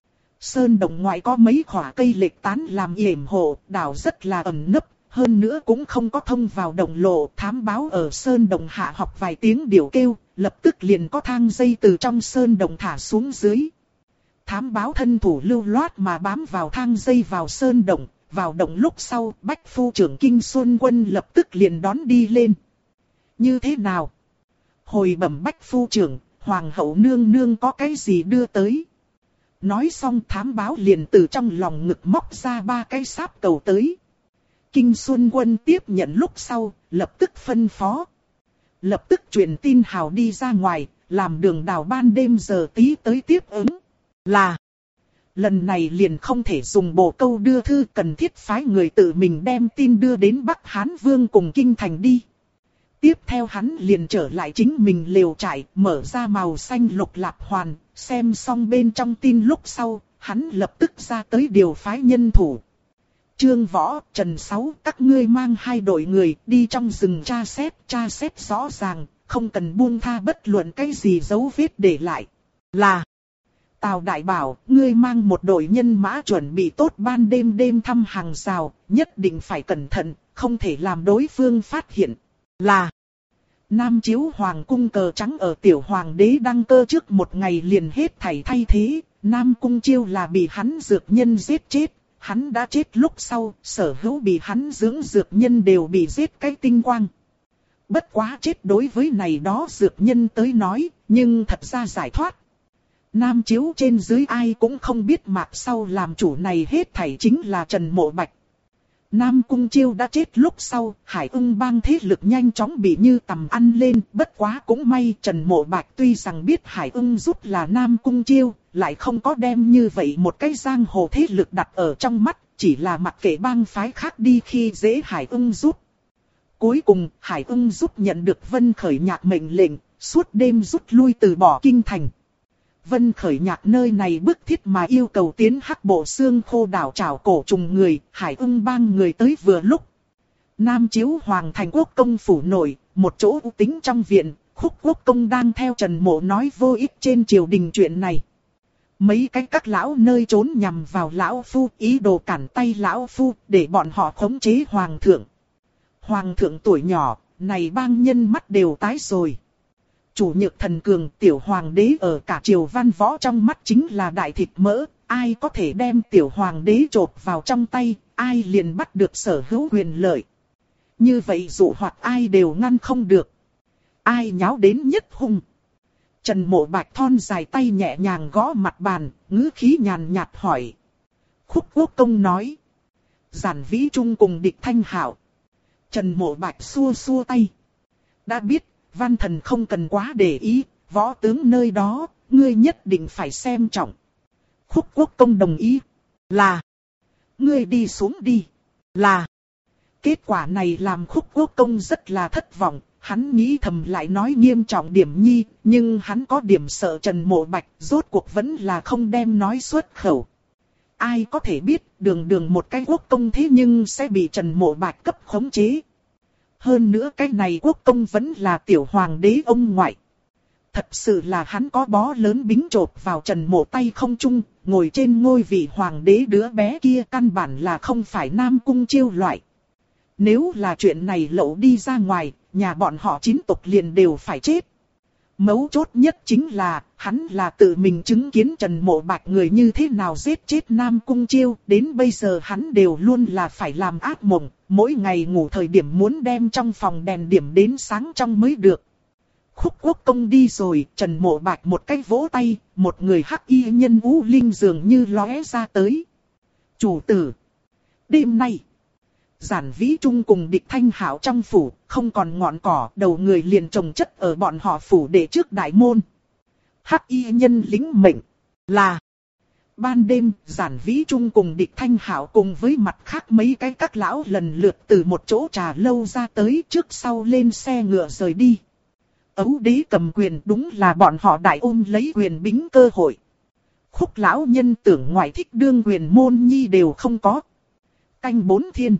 Sơn động ngoại có mấy khỏa cây lệch tán làm yểm hộ, đảo rất là ẩn nấp, hơn nữa cũng không có thông vào động lộ. Thám báo ở sơn động hạ học vài tiếng điểu kêu, lập tức liền có thang dây từ trong sơn động thả xuống dưới. Thám báo thân thủ lưu loát mà bám vào thang dây vào sơn động. Vào động lúc sau, Bách Phu trưởng Kinh Xuân Quân lập tức liền đón đi lên. Như thế nào? Hồi bẩm Bách Phu trưởng, Hoàng hậu nương nương có cái gì đưa tới? Nói xong thám báo liền từ trong lòng ngực móc ra 3 cái sáp cầu tới. Kinh Xuân Quân tiếp nhận lúc sau, lập tức phân phó. Lập tức truyền tin hào đi ra ngoài, làm Đường Đào ban đêm giờ tí tới tiếp ứng. Là... Lần này liền không thể dùng bồ câu đưa thư, cần thiết phái người tự mình đem tin đưa đến Bắc Hán Vương cùng kinh thành đi. Tiếp theo hắn liền trở lại chính mình lều trại, mở ra màu xanh lục lạp hoàn, xem xong bên trong tin lúc sau, hắn lập tức ra tới điều phái nhân thủ. Trương Võ, Trần Sáu, các ngươi mang 2 đội người đi trong rừng tra xét rõ ràng, không cần buông tha bất luận cái gì dấu vết để lại. Là... Tào Đại Bảo, ngươi mang một đội nhân mã chuẩn bị tốt ban đêm đêm thăm hàng rào, nhất định phải cẩn thận, không thể làm đối phương phát hiện. Là Nam Chiếu Hoàng cung cờ trắng ở tiểu hoàng đế đăng cơ trước một ngày liền hết thảy thay thế, Nam Cung Chiêu là bị hắn dược nhân giết chết, hắn đã chết lúc sau, sở hữu bị hắn dưỡng dược nhân đều bị giết cái tinh quang. Bất quá chết đối với này đó dược nhân tới nói, nhưng thật ra giải thoát. Nam Chiếu trên dưới ai cũng không biết mạc sau làm chủ này hết thảy chính là Trần Mộ Bạch. Nam Cung Chiêu đã chết lúc sau, Hải Ưng bang thế lực nhanh chóng bị như tầm ăn lên, bất quá cũng may Trần Mộ Bạch tuy rằng biết Hải Ưng rút là Nam Cung Chiêu, lại không có đem như vậy một cái giang hồ thế lực đặt ở trong mắt, chỉ là mặc kệ bang phái khác đi khi dễ Hải Ưng rút. Cuối cùng, Hải Ưng rút nhận được Vân Khởi Nhạc mệnh lệnh, suốt đêm rút lui từ bỏ kinh thành. Vân Khởi Nhạc nơi này bức thiết mà yêu cầu tiến Hắc Bộ Xương Khô đảo trảo cổ trùng người, Hải Ưng bang người tới vừa lúc. Nam Chiếu Hoàng thành quốc công phủ nội, một chỗ u tính trong viện, Khúc Quốc công đang theo Trần Mộ nói vô ích trên triều đình chuyện này. Mấy cái các lão nơi trốn nhằm vào lão phu, ý đồ cản tay lão phu, để bọn họ khống chế hoàng thượng. Hoàng thượng tuổi nhỏ, này bang nhân mắt đều tái rồi. Chủ nhược thần cường tiểu hoàng đế ở cả triều văn võ trong mắt chính là đại thịt mỡ, ai có thể đem tiểu hoàng đế chộp vào trong tay, ai liền bắt được sở hữu quyền lợi. Như vậy dụ hoặc ai đều ngăn không được. Ai nháo đến nhất hung. Trần Mộ Bạch thon dài tay nhẹ nhàng gõ mặt bàn, ngữ khí nhàn nhạt hỏi. Khúc Quốc công nói. Giản Vĩ Trung cùng Địch Thanh Hạo. Trần Mộ Bạch xua xua tay. Đã biết, văn thần không cần quá để ý, võ tướng nơi đó, ngươi nhất định phải xem trọng. Khúc Quốc công đồng ý. Là. Ngươi đi xuống đi. Là. Kết quả này làm Khúc Quốc công rất là thất vọng. Hắn nghĩ thầm lại nói nghiêm trọng điểm nhi, nhưng hắn có điểm sợ Trần Mộ Bạch, rốt cuộc vẫn là không đem nói xuất khẩu. Ai có thể biết, đường một cái quốc công thế nhưng sẽ bị Trần Mộ Bạch cấp khống chế. Hơn nữa cái này quốc công vẫn là tiểu hoàng đế ông ngoại. Thật sự là hắn có bó lớn bính chộp vào Trần Mộ tay không chung, ngồi trên ngôi vị hoàng đế đứa bé kia căn bản là không phải Nam Cung Chiêu loại. Nếu là chuyện này lộ đi ra ngoài, nhà bọn họ 9 tộc liền đều phải chết. Mấu chốt nhất chính là, hắn là tự mình chứng kiến Trần Mộ Bạch người như thế nào giết chết Nam Cung Chiêu, đến bây giờ hắn đều luôn là phải làm ác mộng, mỗi ngày ngủ thời điểm muốn đem trong phòng đèn điểm đến sáng trong mới được. Khúc Quốc công đi rồi, Trần Mộ Bạch một cái vỗ tay, một người hắc y nhân U Linh dường như lóe ra tới. Chủ tử, đêm nay, Giản Vĩ Trung cùng Địch Thanh Hạo trong phủ, không còn ngọn cỏ, đầu người liền trồng chất ở bọn họ phủ để trước đại môn. Hắc y nhân lính mệnh, là. Ban đêm, Giản Vĩ Trung cùng Địch Thanh Hạo cùng với mặt khác mấy cái các lão lần lượt từ một chỗ trà lâu ra tới trước sau lên xe ngựa rời đi. Ấu đế cầm quyền đúng là bọn họ đại ôm lấy quyền bính cơ hội. Khúc lão nhân tưởng ngoại thích đương quyền môn nhi đều không có. Canh 4 thiên.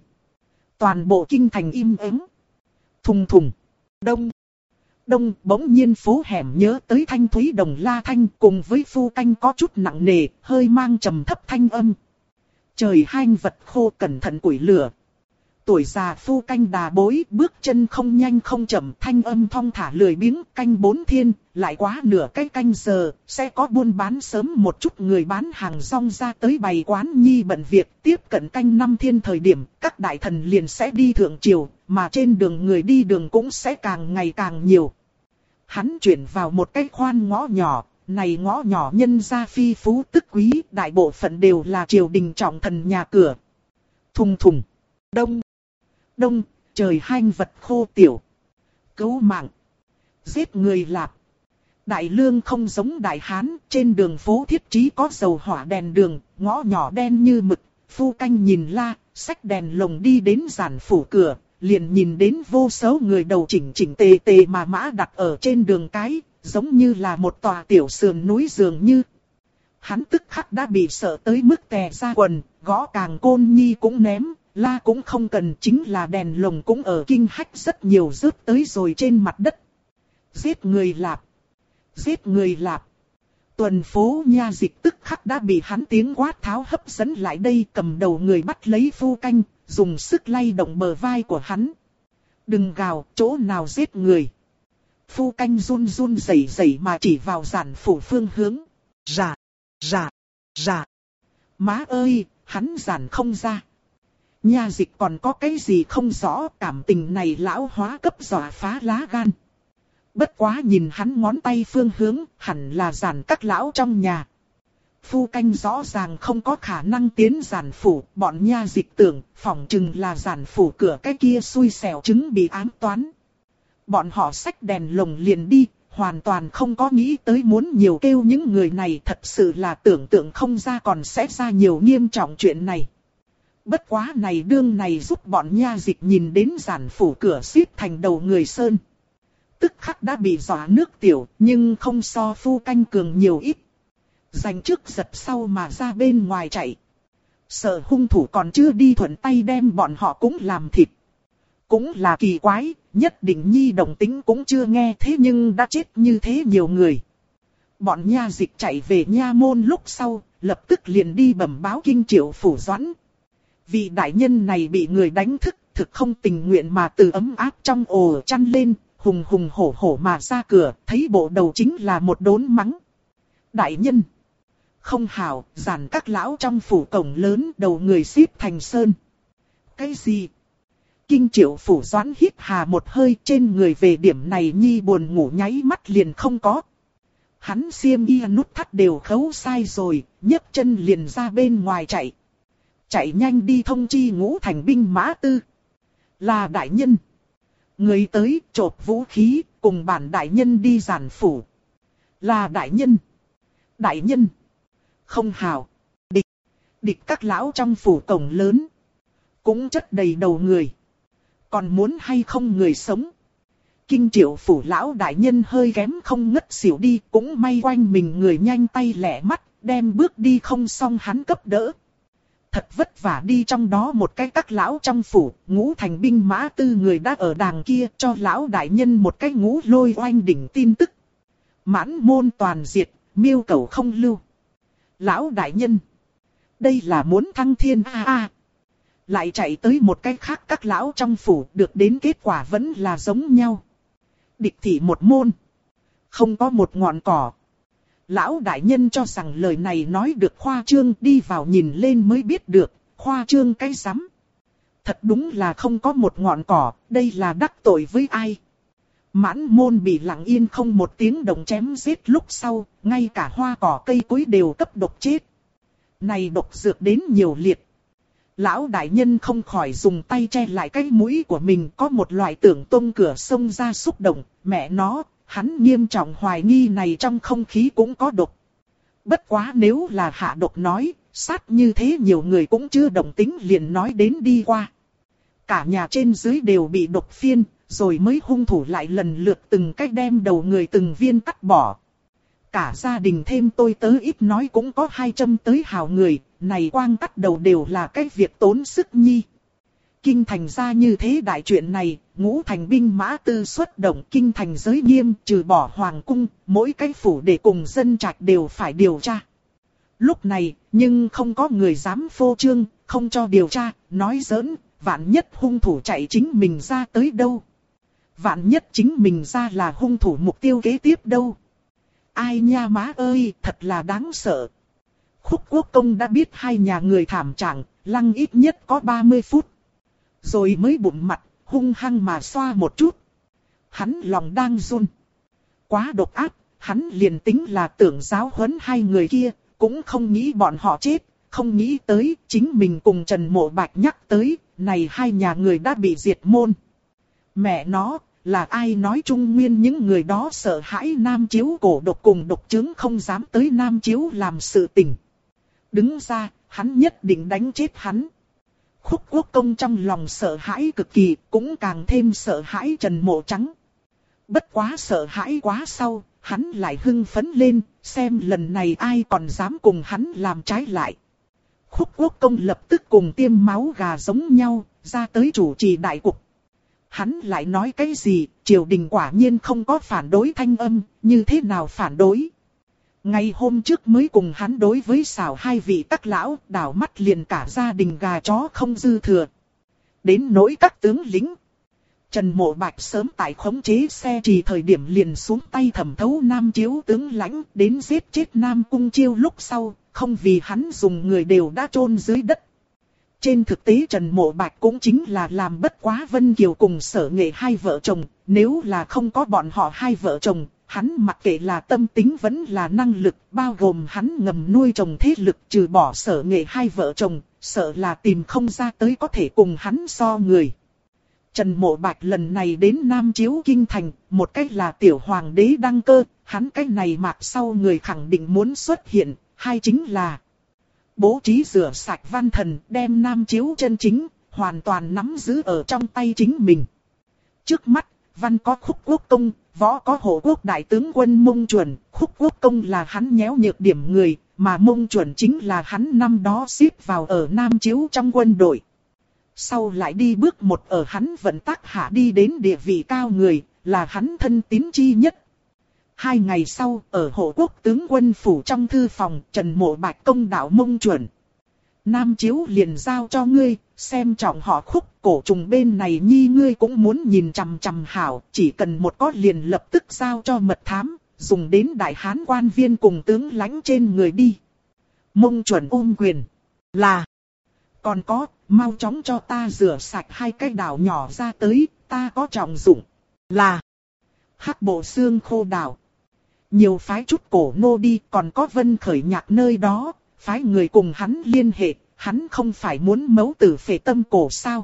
Toàn bộ kinh thành im ắng. Thùng thùng. Đông. Đông bỗng nhiên phố hẻm nhớ tới thanh thúy đồng la thanh cùng với phu canh có chút nặng nề, hơi mang trầm thấp thanh âm. Trời hanh vật khô cẩn thận củi lửa. Tuổi già phu canh đà bối, bước chân không nhanh không chậm, thanh âm thong thả lười biếng, canh 4 thiên, lại quá nửa cái canh giờ, sẽ có buôn bán sớm một chút người bán hàng rong ra tới bày quán nhi bận việc, tiếp cận canh 5 thiên thời điểm, các đại thần liền sẽ đi thượng triều, mà trên đường người đi đường cũng sẽ càng ngày càng nhiều. Hắn chuyển vào một cái khoan ngõ nhỏ, này ngõ nhỏ nhân gia phi phú tức quý, đại bộ phận đều là triều đình trọng thần nhà cửa. Thùng thùng, đông. Đông, trời hanh vật khô tiểu. Cứu mạng. Giết người lạp. Đại lương không giống đại hán, trên đường phố thiết trí có dầu hỏa đèn đường, ngõ nhỏ đen như mực. Phu canh nhìn la, xách đèn lồng đi đến giản phủ cửa, liền nhìn đến vô số người đầu chỉnh chỉnh tề tề mà mã đặt ở trên đường cái, giống như là một tòa tiểu sườn núi dường như. Hắn tức khắc đã bị sợ tới mức tè ra quần, gõ càng côn nhi cũng ném. La cũng không cần, chính là đèn lồng cũng ở kinh hách rất nhiều rớt tới rồi trên mặt đất. Giết người lạp. Giết người lạp. Tuần phố nha dịch tức khắc đã bị hắn tiếng quát tháo hấp dẫn lại đây, cầm đầu người bắt lấy Phu Canh, dùng sức lay động bờ vai của hắn. Đừng gào, chỗ nào giết người. Phu Canh run run rẩy rẩy mà chỉ vào giản phủ phương hướng. Dạ. Má ơi, hắn giản không ra. Nha dịch còn có cái gì không rõ, cảm tình này lão hóa cấp dọa phá lá gan. Bất quá nhìn hắn ngón tay phương hướng, hẳn là giản các lão trong nhà. Phu Canh rõ ràng không có khả năng tiến giản phủ, bọn nha dịch tưởng, phỏng chừng là giản phủ cửa cái kia xui xẻo chứng bị ám toán. Bọn họ xách đèn lồng liền đi, hoàn toàn không có nghĩ tới muốn nhiều kêu những người này, thật sự là tưởng tượng không ra còn sẽ ra nhiều nghiêm trọng chuyện này. Bất quá này đương này giúp bọn nha dịch nhìn đến giản phủ cửa xếp thành đầu người sơn. Tức khắc đã bị dọa nước tiểu, nhưng không so Phu Canh cường nhiều ít. Giành trước giật sau mà ra bên ngoài chạy. Sợ hung thủ còn chưa đi thuận tay đem bọn họ cũng làm thịt. Cũng là kỳ quái, nhất định nhi đồng tính cũng chưa nghe thế nhưng đã chết như thế nhiều người. Bọn nha dịch chạy về nha môn lúc sau, lập tức liền đi bẩm báo Kinh Triệu phủ Doãn. Vị đại nhân này bị người đánh thức, thực không tình nguyện mà từ ấm áp trong ổ chăn lên, hùng hùng hổ hổ mà ra cửa, thấy bộ đầu chính là một đốn mắng. Đại nhân! Không hảo, giản các lão trong phủ cổng lớn đầu người xếp thành sơn. Cái gì? Kinh Triệu phủ Doãn hít hà một hơi, trên người về điểm này nhi buồn ngủ nháy mắt liền không có. Hắn xiêm y nút thắt đều khấu sai rồi, nhấc chân liền ra bên ngoài chạy. Chạy nhanh đi thông chi Ngũ Thành binh mã tư. Là đại nhân. Người tới chộp vũ khí, cùng bản đại nhân đi giản phủ. Là đại nhân. Đại nhân. Không hào. Địch các lão trong phủ cổng lớn. Cũng chất đầy đầu người. Còn muốn hay không người sống. Kinh Triệu phủ lão đại nhân hơi kém không ngất xỉu đi. Cũng may quanh mình người nhanh tay lẹ mắt. Đem bước đi không xong hắn cấp đỡ. Thật vất vả đi trong đó một cái các lão trong phủ. Ngũ Thành binh mã tư người đã ở đàng kia. Cho lão đại nhân một cái ngũ lôi oanh đỉnh tin tức. Mãn môn toàn diệt. Miêu cầu không lưu. Lão đại nhân. Đây là muốn thăng thiên a. Lại chạy tới một cái khác các lão trong phủ, được đến kết quả vẫn là giống nhau. Địch thị một môn. Không có một ngọn cỏ. Lão đại nhân cho rằng lời này nói được khoa trương, đi vào nhìn lên mới biết được, khoa trương cái rắm. Thật đúng là không có một ngọn cỏ, đây là đắc tội với ai. Mãn môn bị lặng yên không một tiếng động chém giết lúc sau, ngay cả hoa cỏ cây cối đều cấp độc chết. Này độc dược đến nhiều liệt. Lão đại nhân không khỏi dùng tay che lại cái mũi của mình, có một loại tưởng tung cửa sông ra xúc động, mẹ nó, hắn nghiêm trọng hoài nghi này trong không khí cũng có độc. Bất quá nếu là hạ độc nói, sát như thế nhiều người cũng chưa động tính liền nói đến đi qua. Cả nhà trên dưới đều bị độc phiên, rồi mới hung thủ lại lần lượt từng cách đem đầu người từng viên cắt bỏ. Cả gia đình thêm tôi tớ ít nói cũng có 200 tới hào người, này quang cắt đầu đều là cái việc tốn sức nhi. Kinh thành ra như thế đại chuyện này, Ngũ Thành binh mã tư xuất động, kinh thành giới nghiêm, trừ bỏ hoàng cung, mỗi cái phủ để cùng dân trạch đều phải điều tra. Lúc này, nhưng không có người dám phô trương, không cho điều tra, nói giỡn, vạn nhất hung thủ chạy chính mình ra tới đâu. Vạn nhất chính mình ra là hung thủ mục tiêu kế tiếp đâu. Ai nha má ơi, thật là đáng sợ. Khúc Quốc Công đã biết hai nhà người thảm trạng, lăng ít nhất có 30 phút. Rồi mới bụng mặt, hung hăng mà xoa một chút. Hắn lòng đang run. Quá độc ác, hắn liền tính là tưởng giáo huấn hai người kia, cũng không nghĩ bọn họ chết, không nghĩ tới chính mình cùng Trần Mộ Bạch nhắc tới, này hai nhà người đã bị diệt môn. Mẹ nó, là ai nói Trung Nguyên những người đó sợ hãi Nam Chiếu cổ độc cùng độc chứng không dám tới Nam Chiếu làm sự tình. Đứng ra, hắn nhất định đánh chết hắn. Khúc Quốc Công trong lòng sợ hãi cực kỳ, cũng càng thêm sợ hãi Trần Mộ Trắng. Bất quá sợ hãi quá sau, hắn lại hưng phấn lên, xem lần này ai còn dám cùng hắn làm trái lại. Khúc Quốc Công lập tức cùng tiêm máu gà giống nhau, ra tới chủ trì đại cục. Hắn lại nói cái gì, triều đình quả nhiên không có phản đối thanh âm, như thế nào phản đối. Ngày hôm trước mới cùng hắn đối với xảo hai vị các lão, đảo mắt liền cả gia đình gà chó không dư thừa. Đến nỗi các tướng lĩnh, Trần Mộ Bạch sớm tại khống chế xe trì thời điểm liền xuống tay thẩm thấu Nam Chiếu tướng lãnh, đến giết chết Nam Cung Chiêu lúc sau, không vì hắn dùng người đều đã chôn dưới đất. Trên thực tế Trần Mộ Bạch cũng chính là làm bất quá Vân Kiều cùng Sở Nghệ hai vợ chồng, nếu là không có bọn họ hai vợ chồng, hắn mặc kệ là tâm tính vẫn là năng lực, bao gồm hắn ngầm nuôi chồng thế lực, trừ bỏ Sở Nghệ hai vợ chồng, sợ là tìm không ra tới có thể cùng hắn so người. Trần Mộ Bạch lần này đến Nam Chiếu Kinh Thành, một cách là tiểu hoàng đế đăng cơ, hắn cách này mặc sau người khẳng định muốn xuất hiện, hai chính là bố trí rửa sạch văn thần, đem Nam Chiếu chân chính, hoàn toàn nắm giữ ở trong tay chính mình. Trước mắt, văn có Khúc Quốc Công, võ có Hộ Quốc đại tướng quân Mông Chuẩn, Khúc Quốc Công là hắn nhéo nhược điểm người, mà Mông Chuẩn chính là hắn năm đó xếp vào ở Nam Chiếu trong quân đội. Sau lại đi bước một ở hắn vận tác hạ đi đến địa vị cao người, là hắn thân tín chi nhất. 2 ngày sau, ở Hộ Quốc tướng quân phủ trong thư phòng, Trần Mộ Bạch công đạo Mông Chuẩn. Nam Chiếu liền giao cho ngươi, xem trọng họ Khúc, cổ trùng bên này nhi ngươi cũng muốn nhìn chằm chằm hảo, chỉ cần một có liền lập tức giao cho mật thám, dùng đến đại hán quan viên cùng tướng lãnh trên người đi. Mông Chuẩn ôm quyền. Là. Còn có, mau chóng cho ta rửa sạch 2 cái đảo nhỏ ra tới, ta có trọng dụng. Là. Hắc Bộ xương khô đảo. Nhiều phái chút cổ nô đi, còn có Vân Khởi Nhạc nơi đó, phái người cùng hắn liên hệ, hắn không phải muốn mấu tử phệ tâm cổ sao.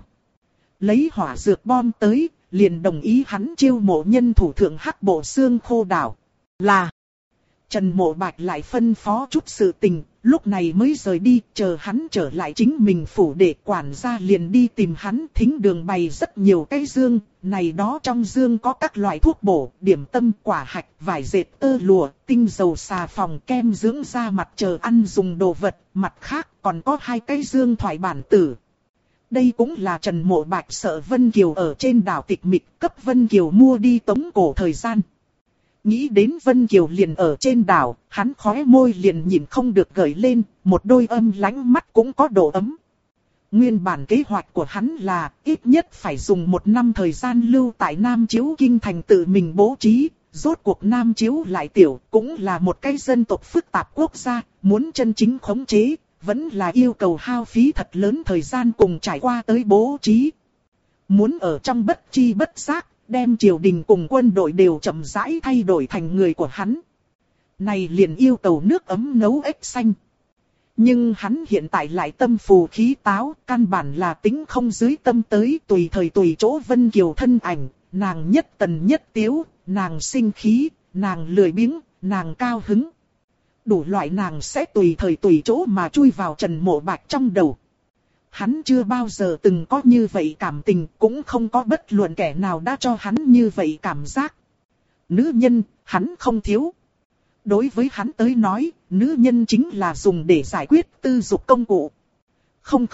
Lấy hỏa dược bom tới, liền đồng ý hắn chiêu mộ nhân thủ thượng Hắc Bộ xương khô đảo. Là. Trần Mộ Bạch lại phân phó chút sự tình, lúc này mới rời đi, chờ hắn trở lại chính mình phủ để quản gia liền đi tìm hắn. Thính đường bày rất nhiều cái dương, này đó trong dương có các loại thuốc bổ, điểm tâm, quả hạch, vải dệt, tơ lụa, tinh dầu, xà phòng, kem dưỡng da mặt chờ ăn dùng đồ vật. Mặt khác còn có 2 cái dương thoại bản tử. Đây cũng là Trần Mộ Bạch sợ Vân Kiều ở trên đảo tịch mịch, cấp Vân Kiều mua đi tống cổ thời gian. Nghĩ đến Vân Kiều liền ở trên đảo, hắn khóe môi liền nhìn không được gợi lên, một đôi âm lánh mắt cũng có độ ấm. Nguyên bản kế hoạch của hắn là ít nhất phải dùng 1 năm thời gian lưu tại Nam Chiếu Kinh Thành tự mình bố trí. Rốt cuộc Nam Chiếu lại tiểu, cũng là một cái dân tộc phức tạp quốc gia, muốn chân chính khống chế, vẫn là yêu cầu hao phí thật lớn thời gian cùng trải qua tới bố trí. Muốn ở trong bất chi bất giác, đem triều đình cùng quân đội đều chậm rãi thay đổi thành người của hắn. Này liền yêu cầu nước ấm nấu ếch xanh. Nhưng hắn hiện tại lại tâm phù khí táo, căn bản là tính không dưới tâm tới, tùy thời tùy chỗ Vân Kiều thân ảnh, nàng nhất tần nhất tiếu, nàng sinh khí, nàng lười biếng, nàng cao hứng. Đủ loại nàng sẽ tùy thời tùy chỗ mà chui vào Trần Mộ Bạch trong đầu. Hắn chưa bao giờ từng có như vậy cảm tình, cũng không có bất luận kẻ nào đã cho hắn như vậy cảm giác. Nữ nhân, hắn không thiếu. Đối với hắn tới nói, nữ nhân chính là dùng để giải quyết tư dục công cụ. Không.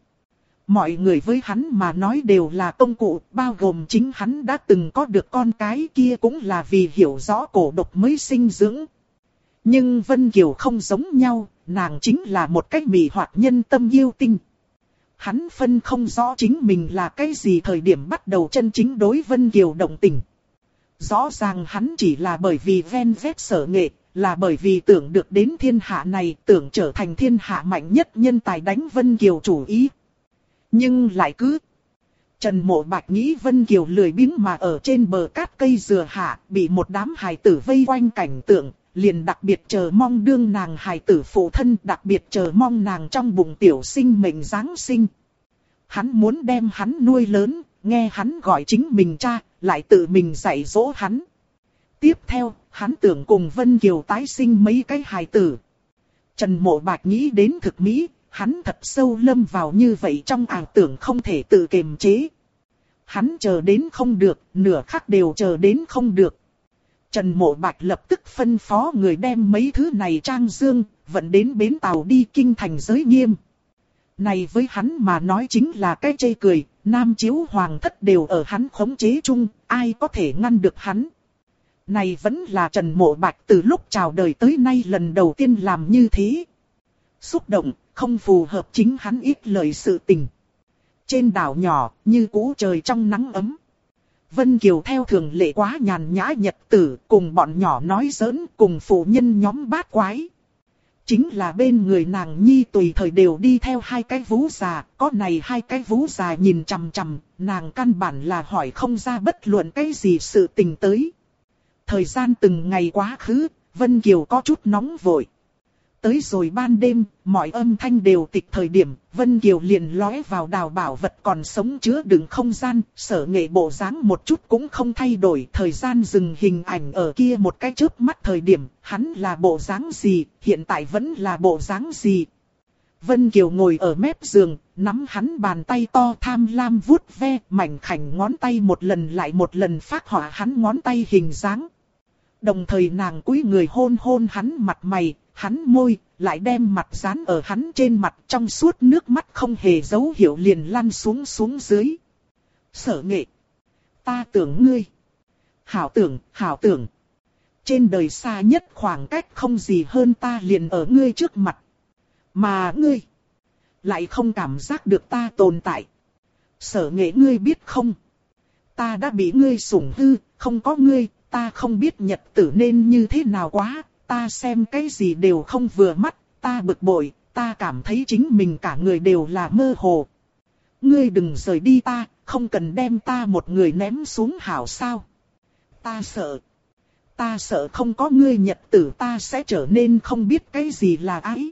Mọi người với hắn mà nói đều là công cụ, bao gồm chính hắn đã từng có được con cái kia cũng là vì hiểu rõ cổ độc mới sinh dưỡng. Nhưng Vân Kiều không giống nhau, nàng chính là một cái mị hoặc nhân tâm yêu tinh. Hắn phân không rõ chính mình là cái gì thời điểm bắt đầu chân chính đối Vân Kiều động tình. Rõ ràng hắn chỉ là bởi vì ven vét Sở Nghệ, là bởi vì tưởng được đến thiên hạ này, tưởng trở thành thiên hạ mạnh nhất nhân tài đánh Vân Kiều chủ ý. Nhưng lại cứ Trần Mộ Bạch nghĩ Vân Kiều lười biếng mà ở trên bờ cát cây dừa hạ, bị một đám hài tử vây quanh cảnh tượng, liền đặc biệt chờ mong đương nàng hài tử phụ thân, đặc biệt chờ mong nàng trong bụng tiểu sinh mệnh giáng sinh. Hắn muốn đem hắn nuôi lớn, nghe hắn gọi chính mình cha, lại tự mình dạy dỗ hắn. Tiếp theo, hắn tưởng cùng Vân Kiều tái sinh mấy cái hài tử. Trần Mộ Bạch nghĩ đến thực mỹ, hắn thật sâu lâm vào như vậy trong ảo tưởng không thể tự kiềm chế. Hắn chờ đến không được, nửa khắc đều chờ đến không được. Trần Mộ Bạch lập tức phân phó người đem mấy thứ này trang dương, vận đến bến tàu đi kinh thành giới nghiêm. Này với hắn mà nói chính là cái chê cười, Nam Chiếu Hoàng thất đều ở hắn khống chế chung, ai có thể ngăn được hắn. Này vẫn là Trần Mộ Bạch từ lúc chào đời tới nay lần đầu tiên làm như thế. Xúc động, không phù hợp chính hắn ít lời sự tình. Trên đảo nhỏ, như cũ trời trong nắng ấm. Vân Kiều theo thường lệ quá nhàn nhã nhật tử, cùng bọn nhỏ nói giỡn, cùng phụ nhân nhóm bát quái. Chính là bên người nàng nhi tùy thời đều đi theo hai cái vú già, có này hai cái vú già nhìn chằm chằm, nàng căn bản là hỏi không ra bất luận cái gì sự tình tới. Thời gian từng ngày quá khứ, Vân Kiều có chút nóng vội. Tới rồi ban đêm, mọi âm thanh đều tịch thời điểm, Vân Kiều liền lóe vào đào bảo vật còn sống chứa đựng không gian, Sở Nghệ bộ dáng một chút cũng không thay đổi. Thời gian dừng hình ảnh ở kia một cái chớp mắt thời điểm, hắn là bộ dáng gì, hiện tại vẫn là bộ dáng gì. Vân Kiều ngồi ở mép giường, nắm hắn bàn tay to tham lam vuốt ve, mảnh khảnh ngón tay một lần lại một lần phác họa hắn ngón tay hình dáng. Đồng thời nàng cúi người hôn hôn hắn mặt mày, hắn môi, lại đem mặt dán ở hắn trên mặt, trong suốt nước mắt không hề dấu hiệu liền lăn xuống dưới. Sở Nghệ, ta tưởng ngươi. Hảo tưởng. Trên đời xa nhất khoảng cách không gì hơn ta liền ở ngươi trước mặt. Mà ngươi, lại không cảm giác được ta tồn tại. Sở Nghệ, ngươi biết không? Ta đã bị ngươi sủng hư, không có ngươi, ta không biết nhật tử nên như thế nào quá. Ta xem cái gì đều không vừa mắt, ta bực bội, ta cảm thấy chính mình cả người đều là mơ hồ. Ngươi đừng rời đi ta, không cần đem ta một người ném xuống hảo sao. Ta sợ không có ngươi nhật tử ta sẽ trở nên không biết cái gì là ái.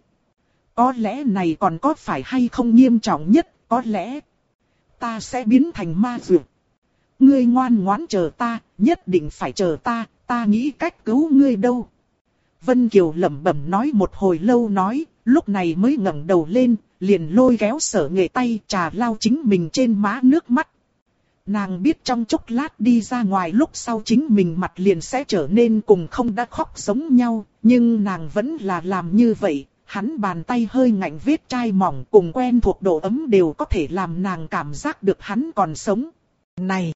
Có lẽ này còn có phải hay không nghiêm trọng nhất, có lẽ ta sẽ biến thành ma dược. Ngươi ngoan ngoãn chờ ta, nhất định phải chờ ta nghĩ cách cứu ngươi đâu. Vân Kiều lẩm bẩm nói một hồi lâu nói, lúc này mới ngẩng đầu lên, liền lôi kéo Sở Nghệ tay trà lau chính mình trên má nước mắt. Nàng biết trong chốc lát đi ra ngoài lúc sau chính mình mặt liền sẽ trở nên cùng không đã khóc giống nhau, nhưng nàng vẫn là làm như vậy. Hắn bàn tay hơi ngạnh vết chai mỏng cùng quen thuộc độ ấm đều có thể làm nàng cảm giác được hắn còn sống. Này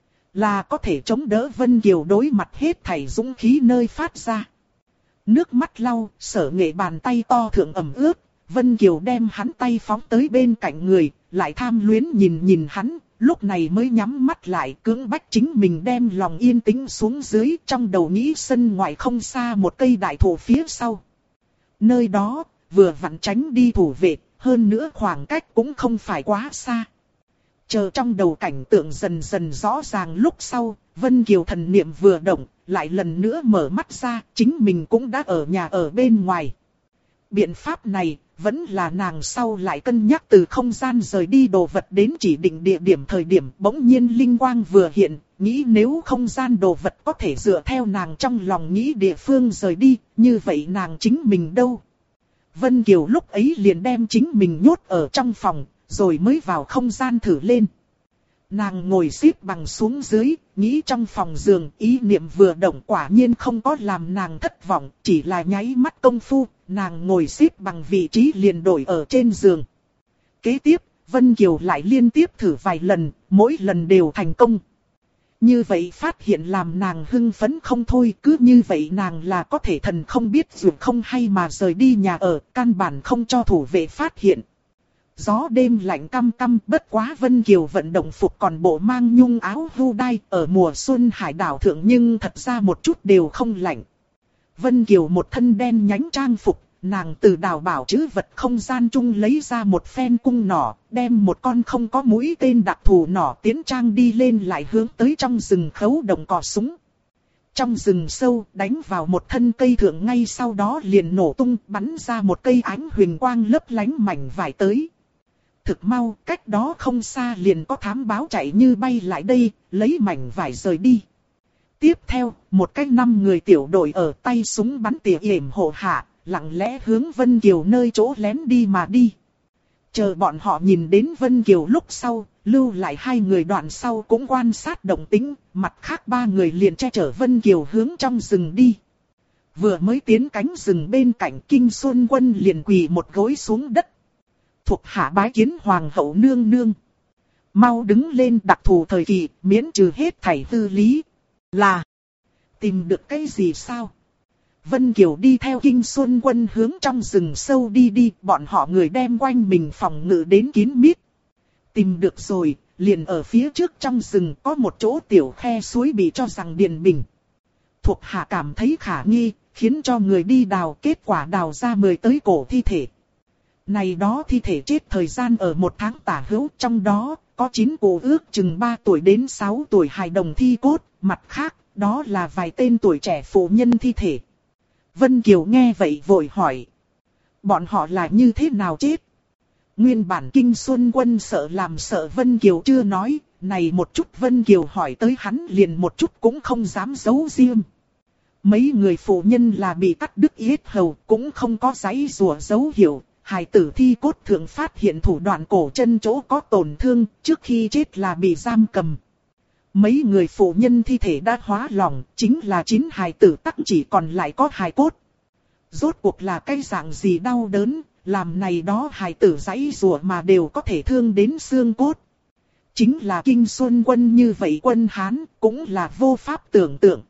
là có thể chống đỡ Vân Kiều đối mặt hết thảy dũng khí nơi phát ra. Nước mắt lau, Sở Nghệ bàn tay to thượng ẩm ướt, Vân Kiều đem hắn tay phóng tới bên cạnh người, lại tham luyến nhìn hắn, lúc này mới nhắm mắt lại cưỡng bách chính mình đem lòng yên tĩnh xuống dưới, trong đầu nghĩ sân ngoài không xa một cây đại thụ phía sau. Nơi đó, vừa vặn tránh đi thủ vệ, hơn nữa khoảng cách cũng không phải quá xa. Chờ trong đầu cảnh tượng dần dần rõ ràng lúc sau, Vân Kiều thần niệm vừa động, lại lần nữa mở mắt ra, chính mình cũng đã ở nhà ở bên ngoài. Biện pháp này, vẫn là nàng sau lại cân nhắc từ không gian rời đi đồ vật đến chỉ định địa điểm thời điểm bỗng nhiên linh quang vừa hiện, nghĩ nếu không gian đồ vật có thể dựa theo nàng trong lòng nghĩ địa phương rời đi, như vậy nàng chính mình đâu. Vân Kiều lúc ấy liền đem chính mình nhốt ở trong phòng, rồi mới vào không gian thử lên. Nàng ngồi xếp bằng xuống dưới, nghĩ trong phòng giường, ý niệm vừa động quả nhiên không có làm nàng thất vọng, chỉ là nháy mắt công phu, nàng ngồi xếp bằng vị trí liền đổi ở trên giường. Kế tiếp, Vân Kiều lại liên tiếp thử vài lần, mỗi lần đều thành công. Như vậy phát hiện làm nàng hưng phấn không thôi, cứ như vậy nàng là có thể thần không biết dù không hay mà rời đi nhà ở, căn bản không cho thủ vệ phát hiện. Gió đêm lạnh căm căm, bất quá Vân Kiều vận động phục còn bộ mang nhung áo vu đai ở mùa xuân hải đảo thượng nhưng thật ra một chút đều không lạnh. Vân Kiều một thân đen nhánh trang phục, nàng từ đào bảo trữ vật không gian chung lấy ra một phen cung nỏ, đem một con không có mũi tên đặc thù nỏ tiến trang đi lên lại hướng tới trong rừng khấu động cò súng. Trong rừng sâu đánh vào một thân cây thượng ngay sau đó liền nổ tung bắn ra một cây ánh huyền quang lấp lánh mảnh vải tới. Thực mau, cách đó không xa liền có thám báo chạy như bay lại đây, lấy mảnh vải rời đi. Tiếp theo, một cái 5 người tiểu đội ở tay súng bắn tỉa yểm hộ hạ, lặng lẽ hướng Vân Kiều nơi chỗ lén đi mà đi. Chờ bọn họ nhìn đến Vân Kiều lúc sau, lưu lại 2 người đoạn sau cũng quan sát động tĩnh, mặt khác 3 người liền che chở Vân Kiều hướng trong rừng đi. Vừa mới tiến cánh rừng bên cạnh Kinh Xuân Quân liền quỳ một gối xuống đất. Thuộc hạ bái kiến hoàng hậu nương nương. Mau đứng lên, đặc thù thời kỳ, miễn trừ hết thảy hư lý. Là. Tìm được cái gì sao? Vân Kiều đi theo Kinh Xuân Quân hướng trong rừng sâu đi, bọn họ người đem quanh mình phòng ngự đến kín mít. Tìm được rồi, liền ở phía trước trong rừng có một chỗ tiểu khe suối bị cho rằng điền bình. Thuộc hạ cảm thấy khả nghi, khiến cho người đi đào, kết quả đào ra 10 tới cổ thi thể. Này đó thi thể chết thời gian ở 1 tháng tả hữu, trong đó có 9 cụ ước chừng 3 tuổi đến 6 tuổi hài đồng thi cốt, mặt khác, đó là vài tên tuổi trẻ phụ nhân thi thể. Vân Kiều nghe vậy vội hỏi. Bọn họ là như thế nào chết? Nguyên bản Kinh Xuân Quân sợ Vân Kiều chưa nói, này một chút Vân Kiều hỏi tới hắn liền một chút cũng không dám giấu riêng. Mấy người phụ nhân là bị cắt đứt yết hầu, cũng không có giấy rùa dấu hiệu. Hài tử thi cốt thường phát hiện thủ đoạn cổ chân chỗ có tổn thương, trước khi chết là bị giam cầm. Mấy người phụ nhân thi thể đã hóa lỏng, chính là 9 hài tử tắc chỉ còn lại có hài cốt. Rốt cuộc là cái dạng gì đau đớn, làm này đó hài tử giãy giụa mà đều có thể thương đến xương cốt. Chính là Kinh Xuân Quân như vậy quân Hán, cũng là vô pháp tưởng tượng.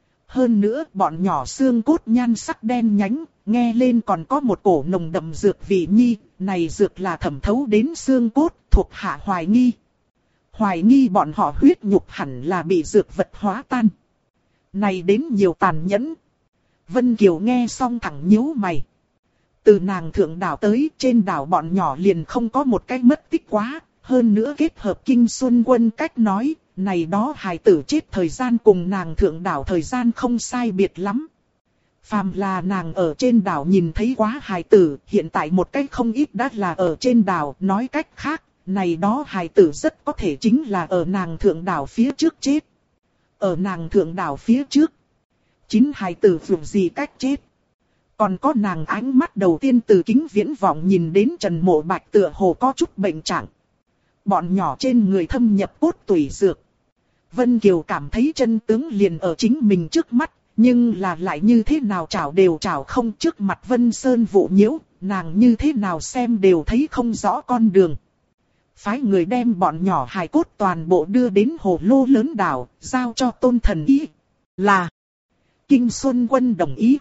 Hơn nữa bọn nhỏ xương cốt nhan sắc đen nhánh, nghe lên còn có một cổ nồng đậm dược vị nhi, này dược là thẩm thấu đến xương cốt, thuộc hạ hoài nghi. Hoài nghi bọn họ huyết nhục hẳn là bị dược vật hóa tan. Này đến nhiều tàn nhẫn. Vân Kiều nghe xong thẳng nhíu mày. Từ nàng thượng đảo tới trên đảo bọn nhỏ liền không có một cái mất tích quá. Hơn nữa kết hợp Kinh Xuân Quân cách nói, này đó hài tử chết thời gian cùng nàng thượng đảo thời gian không sai biệt lắm. Phàm là nàng ở trên đảo nhìn thấy quá hài tử, hiện tại một cách không ít đã là ở trên đảo, nói cách khác, này đó hài tử rất có thể chính là ở nàng thượng đảo phía trước chết. Ở nàng thượng đảo phía trước, 9 hài tử vượt gì cách chết. Còn có nàng ánh mắt đầu tiên từ kính viễn vọng nhìn đến Trần Mộ Bạch tựa hồ có chút bệnh trạng. Bọn nhỏ trên người thâm nhập cốt tủy dược. Vân Kiều cảm thấy chân tướng liền ở chính mình trước mắt, nhưng là lại như thế nào chảo đều chảo không, trước mặt Vân Sơn vụ nhiễu, nàng như thế nào xem đều thấy không rõ con đường. Phái người đem bọn nhỏ hài cốt toàn bộ đưa đến hồ lô lớn đảo, giao cho Tôn Thần Y. Là Kinh Xuân Quân đồng ý.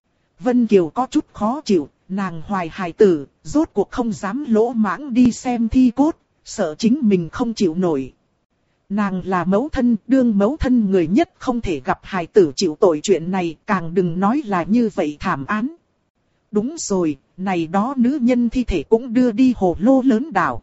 Vân Kiều có chút khó chịu, nàng hoài hài tử, rốt cuộc không dám lỗ mãng đi xem thi cốt, sợ chính mình không chịu nổi. Nàng là mẫu thân, đương mẫu thân người nhất không thể gặp hài tử chịu tội chuyện này, càng đừng nói là như vậy thảm án. Đúng rồi, này đó nữ nhân thi thể cũng đưa đi hồ lô lớn đảo.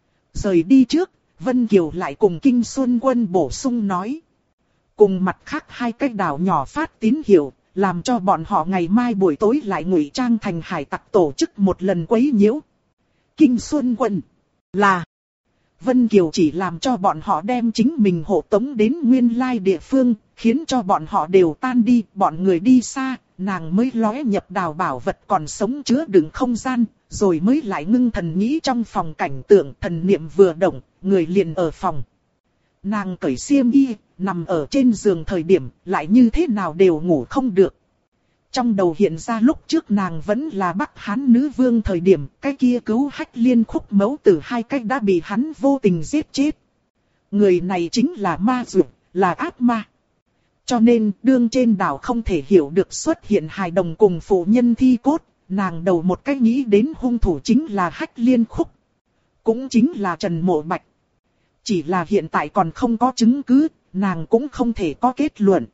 Rời đi trước, Vân Kiều lại cùng Kinh Xuân Quân bổ sung nói. Cùng mặt khác 2 cái đảo nhỏ phát tín hiệu, làm cho bọn họ ngày mai buổi tối lại ngụy trang thành hải tặc tổ chức một lần quấy nhiễu. Kinh Xuân Quân là Vân Kiều chỉ làm cho bọn họ đem chính mình hộ tống đến nguyên lai địa phương, khiến cho bọn họ đều tan đi, bọn người đi xa, nàng mới lóe nhập đào bảo vật còn sống chứa đựng không gian, rồi mới lại ngưng thần nghĩ trong phòng cảnh tượng, thần niệm vừa động, người liền ở phòng. Nàng cởi xiêm y, nằm ở trên giường thời điểm, lại như thế nào đều ngủ không được. Trong đầu hiện ra lúc trước nàng vẫn là Bắc Hán nữ vương thời điểm, cái kia cứu Hách Liên Khúc mẫu tử 2 cách đã bị hắn vô tình giết chết. Người này chính là ma dược, là ác ma. Cho nên, đương trên đảo không thể hiểu được xuất hiện hài đồng cùng phụ nhân thi cốt, nàng đầu một cách nghĩ đến hung thủ chính là Hách Liên Khúc. Cũng chính là Trần Mộ Bạch. Chỉ là hiện tại còn không có chứng cứ, nàng cũng không thể có kết luận.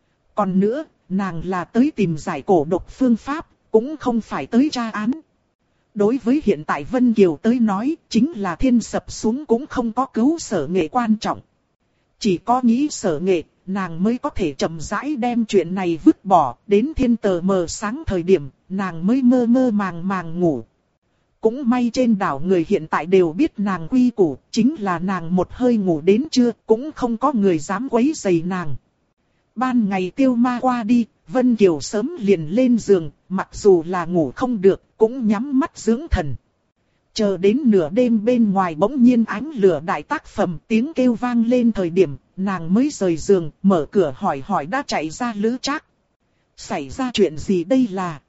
Còn nữa, nàng là tới tìm giải cổ độc phương pháp, cũng không phải tới tra án. Đối với hiện tại Vân Kiều tới nói, chính là thiên sập xuống cũng không có cứu Sở Nghệ quan trọng. Chỉ có nghĩ Sở Nghệ, nàng mới có thể chậm rãi đem chuyện này vứt bỏ, đến thiên tờ mờ sáng thời điểm, nàng mới mơ mơ màng màng ngủ. Cũng may trên đảo người hiện tại đều biết nàng quy củ, chính là nàng một hơi ngủ đến trưa, cũng không có người dám quấy rầy nàng. Ban ngày tiêu ma qua đi, Vân Kiều sớm liền lên giường, mặc dù là ngủ không được, cũng nhắm mắt dưỡng thần. Chờ đến nửa đêm bên ngoài bỗng nhiên ánh lửa đại tác phẩm tiếng kêu vang lên thời điểm, nàng mới rời giường, mở cửa hỏi đã chạy ra Lữ Trác. Xảy ra chuyện gì đây là?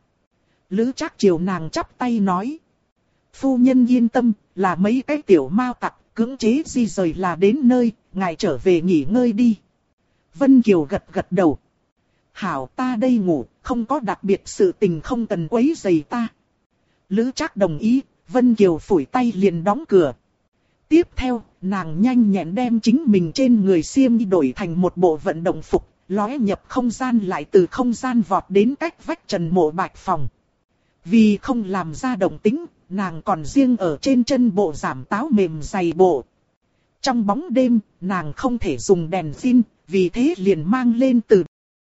Lữ Trác chiều nàng chắp tay nói. Phu nhân yên tâm, là mấy cái tiểu mao tặc, cưỡng chế di rời là đến nơi, ngài trở về nghỉ ngơi đi. Vân Kiều gật gật đầu. Hảo, ta đây ngủ, không có đặc biệt sự tình không cần quấy rầy ta. Lữ Trác đồng ý, Vân Kiều phủi tay liền đóng cửa. Tiếp theo, nàng nhanh nhẹn đem chính mình trên người xiêm đổi thành một bộ vận động phục, lóe nhập không gian lại từ không gian vọt đến cách vách Trần Mộ Bạch phòng. Vì không làm ra động tĩnh, nàng còn riêng ở trên chân bộ giảm táo mềm dày bộ. Trong bóng đêm, nàng không thể dùng đèn pin, vì thế liền mang lên từ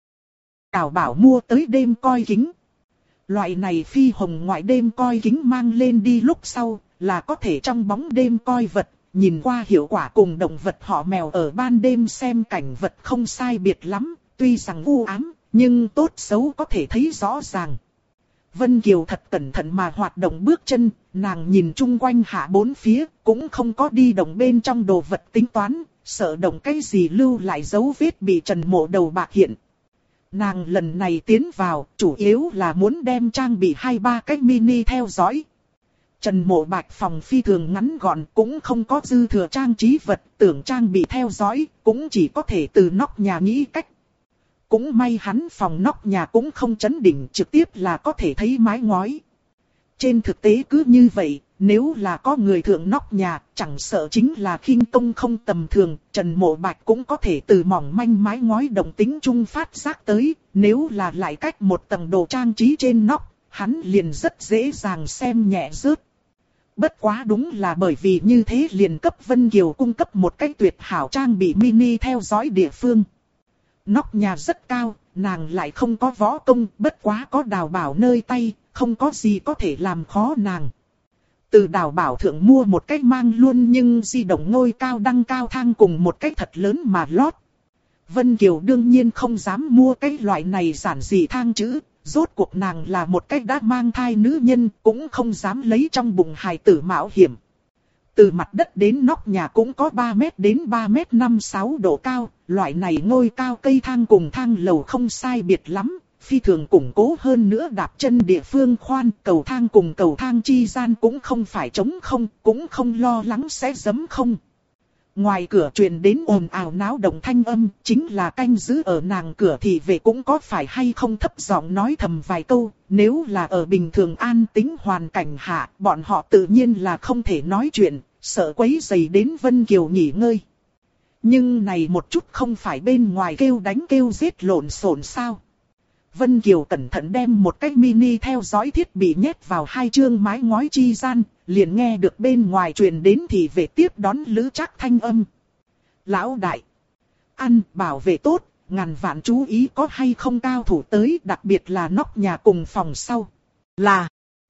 Đào Bảo mua tới đêm coi kính. Loại này phi hồng ngoại đêm coi kính mang lên đi lúc sau, là có thể trong bóng đêm coi vật, nhìn qua hiệu quả cùng động vật họ mèo ở ban đêm xem cảnh vật không sai biệt lắm, tuy rằng u ám, nhưng tốt xấu có thể thấy rõ ràng. Vân Kiều thật cẩn thận mà hoạt động bước chân, nàng nhìn chung quanh hạ bốn phía, cũng không có đi động bên trong đồ vật tính toán, sợ động cái gì lưu lại dấu vết bị Trần Mộ đầu bạc hiện. Nàng lần này tiến vào, chủ yếu là muốn đem trang bị 2-3 cái mini theo dõi. Trần Mộ Bạch phòng phi thường ngắn gọn, cũng không có dư thừa trang trí vật, tưởng trang bị theo dõi, cũng chỉ có thể từ nóc nhà nghĩ cách. Cũng may hắn phòng nóc nhà cũng không chấn đỉnh, trực tiếp là có thể thấy mái ngói. Trên thực tế cứ như vậy, nếu là có người thượng nóc nhà, chẳng sợ chính là khinh công không tầm thường, Trần Mộ Bạch cũng có thể từ mỏng manh mái ngói động tính trung phát giác tới, nếu là lại cách một tầng đồ trang trí trên nóc, hắn liền rất dễ dàng xem nhẹ rớt. Bất quá đúng là bởi vì như thế liền cấp Vân Kiều cung cấp một cách tuyệt hảo trang bị mini theo dõi địa phương. Nóc nhà rất cao, nàng lại không có võ công, bất quá có Đào Bảo nơi tay, không có gì có thể làm khó nàng. Từ Đào Bảo thượng mua một cách mang luôn nhưng di động ngôi cao đăng cao thang cùng một cách thật lớn mà lót. Vân Kiều đương nhiên không dám mua cái loại này giản dị thang chữ, rốt cuộc nàng là một cách đã mang thai nữ nhân, cũng không dám lấy trong bụng hài tử mạo hiểm. Từ mặt đất đến nóc nhà cũng có 3 mét đến 3 mét 5-6 độ cao, loại này ngôi cao cây thang cùng thang lầu không sai biệt lắm, phi thường củng cố hơn nữa đạp chân địa phương khoan, cầu thang cùng cầu thang chi gian cũng không phải trống không, cũng không lo lắng sẽ giẫm không. Ngoài cửa truyền đến ồn ào náo động thanh âm, chính là canh giữ ở nàng cửa thì về cũng có phải hay không thấp giọng nói thầm vài câu, nếu là ở bình thường an tĩnh hoàn cảnh hạ, bọn họ tự nhiên là không thể nói chuyện, sợ quấy rầy đến Vân Kiều nghỉ ngơi. Nhưng này một chút không phải bên ngoài kêu đánh kêu giết lộn xộn sao. Vân Kiều cẩn thận đem một cái mini theo dõi thiết bị nhét vào 2 chương mái ngói chi gian, liền nghe được bên ngoài truyền đến thì về tiếp đón Lữ Trác thanh âm. Lão đại, ăn bảo vệ tốt, ngàn vạn chú ý có hay không cao thủ tới, đặc biệt là nóc nhà cùng phòng sau. Là,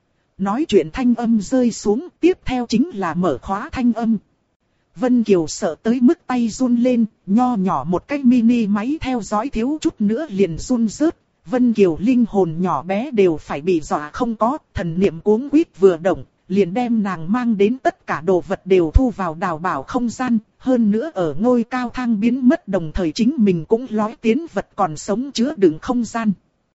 nói chuyện thanh âm rơi xuống, tiếp theo chính là mở khóa thanh âm. Vân Kiều sợ tới mức tay run lên, nho nhỏ một cái mini máy theo dõi thiếu chút nữa liền run rớt. Vân Kiều linh hồn nhỏ bé đều phải bị dọa không có, thần niệm cuống quýt vừa động, liền đem nàng mang đến tất cả đồ vật đều thu vào Đào Bảo không gian, hơn nữa ở ngôi cao thang biến mất đồng thời chính mình cũng lói tiến vật còn sống chứa đựng không gian.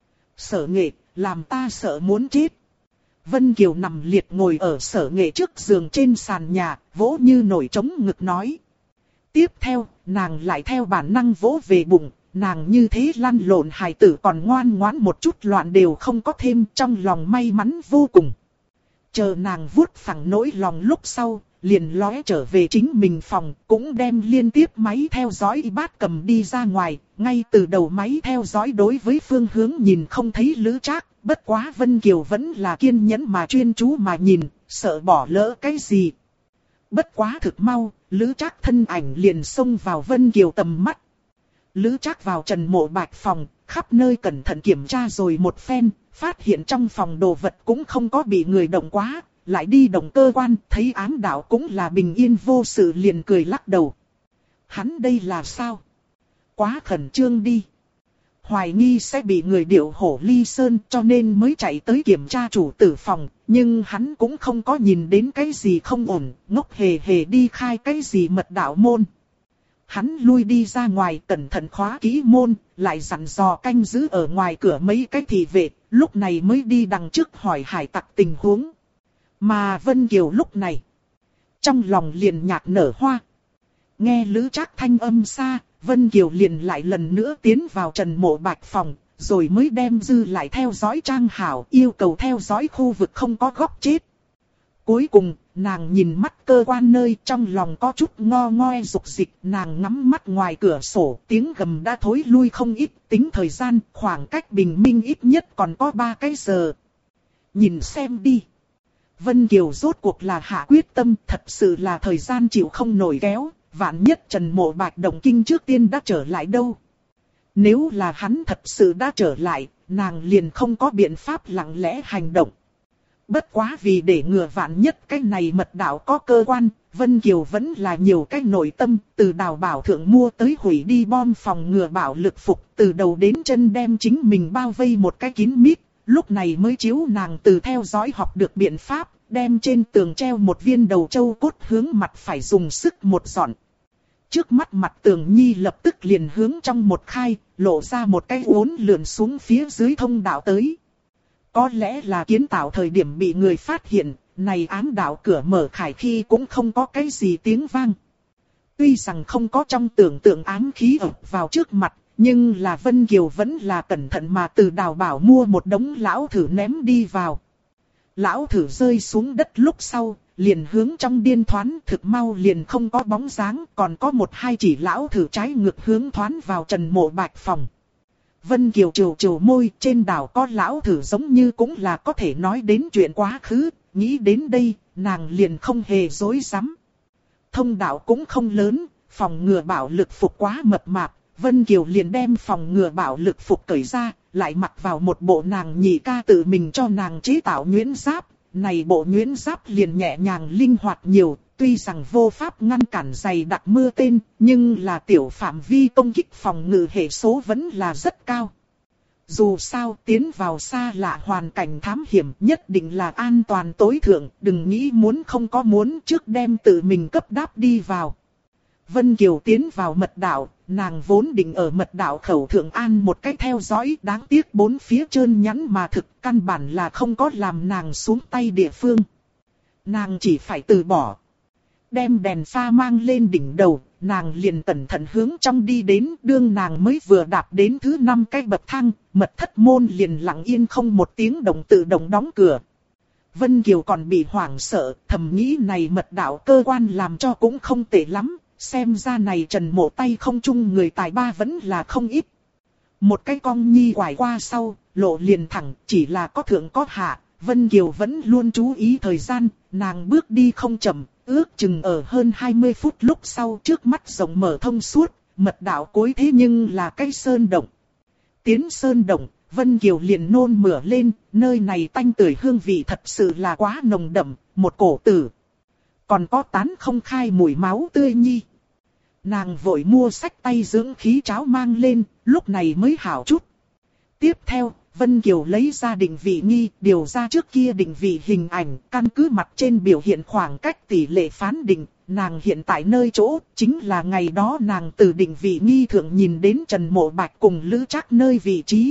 Sở Nghệ, làm ta sợ muốn chết. Vân Kiều nằm liệt ngồi ở Sở Nghệ trước giường trên sàn nhà, vỗ như nổi trống ngực nói. Tiếp theo, nàng lại theo bản năng vỗ về bụng. Nàng như thế lăn lộn hài tử còn ngoan ngoãn một chút loạn đều không có thêm, trong lòng may mắn vô cùng. Chờ nàng vuốt phẳng nỗi lòng lúc sau, liền lóe trở về chính mình phòng, cũng đem liên tiếp máy theo dõi bát cầm đi ra ngoài, ngay từ đầu máy theo dõi đối với phương hướng nhìn không thấy Lữ Trác, bất quá Vân Kiều vẫn là kiên nhẫn mà chuyên chú mà nhìn, sợ bỏ lỡ cái gì. Bất quá thực mau, Lữ Trác thân ảnh liền xông vào Vân Kiều tầm mắt. Lữ Trác vào Trần Mộ Bạch phòng, khắp nơi cẩn thận kiểm tra rồi một phen, phát hiện trong phòng đồ vật cũng không có bị người động quá, lại đi động cơ quan, thấy ám đạo cũng là bình yên vô sự liền cười lắc đầu. Hắn đây là sao? Quá khẩn trương đi. Hoài nghi sẽ bị người điệu hổ ly sơn cho nên mới chạy tới kiểm tra chủ tử phòng, nhưng hắn cũng không có nhìn đến cái gì không ổn, ngốc hề hề đi khai cái gì mật đạo môn. Hắn lui đi ra ngoài cẩn thận khóa kỹ môn, lại dặn dò canh giữ ở ngoài cửa mấy cái thị vệ, lúc này mới đi đằng trước hỏi hải tặc tình huống. Mà Vân Kiều lúc này, trong lòng liền nhạc nở hoa. Nghe Lữ Trác thanh âm xa, Vân Kiều liền lại lần nữa tiến vào Trần Mộ Bạch phòng, rồi mới đem dư lại theo dõi trang hảo, yêu cầu theo dõi khu vực không có góc chết. Cuối cùng, nàng nhìn mắt cơ quan nơi trong lòng có chút ngo ngoe dục dịch, nàng ngắm mắt ngoài cửa sổ, tiếng gầm đã thối lui không ít, tính thời gian, khoảng cách bình minh ít nhất còn có 3 cái giờ. Nhìn xem đi. Vân Kiều rốt cuộc là hạ quyết tâm, thật sự là thời gian chịu không nổi kéo, vạn nhất Trần Mộ Bạch động kinh trước tiên đã trở lại đâu. Nếu là hắn thật sự đã trở lại, nàng liền không có biện pháp lặng lẽ hành động. Bất quá vì để ngừa vạn nhất cái này mật đạo có cơ quan, Vân Kiều vẫn là nhiều cái nội tâm, từ Đào Bảo Thượng mua tới hủy đi bom phòng ngừa bạo lực phục, từ đầu đến chân đem chính mình bao vây một cái kín mít, lúc này mới chiếu nàng từ theo dõi học được biện pháp, đem trên tường treo một viên đầu châu cốt hướng mặt phải dùng sức một dọn. Trước mắt mặt tường nhi lập tức liền hướng trong một khai, lộ ra một cái uốn lượn xuống phía dưới thông đạo tới. Có lẽ là kiến tạo thời điểm bị người phát hiện, này ám đạo cửa mở khải khi cũng không có cái gì tiếng vang. Tuy rằng không có trong tưởng tượng ám khí ập vào trước mặt, nhưng là Vân Kiều vẫn là cẩn thận mà từ Đào Bảo mua một đống lão thử ném đi vào. Lão thử rơi xuống đất lúc sau, liền hướng trong điên thoán, thực mau liền không có bóng dáng, còn có 1-2 chỉ lão thử trái ngược hướng thoán vào Trần Mộ Bạch phòng. Vân Kiều trừ trừ môi, trên đảo có lão thử giống như cũng là có thể nói đến chuyện quá khứ, nghĩ đến đây, nàng liền không hề dối rắm. Thông đạo cũng không lớn, phòng ngừa bạo lực phục quá mập mạp, Vân Kiều liền đem phòng ngừa bạo lực phục cởi ra, lại mặc vào một bộ nàng nhị ca tự mình cho nàng chế tạo nhuyễn giáp. Này bộ nhuyễn giáp liền nhẹ nhàng linh hoạt nhiều, tuy rằng vô pháp ngăn cản dày đặc mưa tên, nhưng là tiểu phạm vi công kích phòng ngự hệ số vẫn là rất cao. Dù sao tiến vào xa lạ hoàn cảnh thám hiểm nhất định là an toàn tối thượng, đừng nghĩ muốn không có muốn trước đem tự mình cấp đáp đi vào. Vân Kiều tiến vào mật đạo, nàng vốn định ở mật đạo khẩu thượng an một cách theo dõi, đáng tiếc bốn phía trơn nhẵn mà thực căn bản là không có làm nàng xuống tay địa phương. Nàng chỉ phải từ bỏ. Đem đèn pha mang lên đỉnh đầu, nàng liền cẩn thận hướng trong đi đến, đương nàng mới vừa đạp đến thứ 5 cái bậc thang, mật thất môn liền lặng yên không một tiếng động tự động đóng cửa. Vân Kiều còn bị hoảng sợ, thầm nghĩ này mật đạo cơ quan làm cho cũng không tệ lắm. Xem ra này Trần Mộ tay không chung người tài ba vẫn là không ít. Một cái cong nhi quải qua sau, lộ liền thẳng, chỉ là có thượng có hạ. Vân Kiều vẫn luôn chú ý thời gian, nàng bước đi không chậm, ước chừng ở hơn 20 phút lúc sau trước mắt rộng mở thông suốt, mật đạo cuối thế nhưng là cái sơn động. Tiến sơn động, Vân Kiều liền nôn mửa lên, nơi này tanh tưởi hương vị thật sự là quá nồng đậm, một cổ tử. Còn có tán không khai mùi máu tươi nhi. Nàng vội mua sách tay dưỡng khí cháo mang lên, lúc này mới hảo chút. Tiếp theo, Vân Kiều lấy ra định vị nghi, điều ra trước kia định vị hình ảnh, căn cứ mặt trên biểu hiện khoảng cách tỷ lệ phán định. Nàng hiện tại nơi chỗ, chính là ngày đó nàng từ định vị nghi thượng nhìn đến Trần Mộ Bạch cùng Lữ Trác nơi vị trí.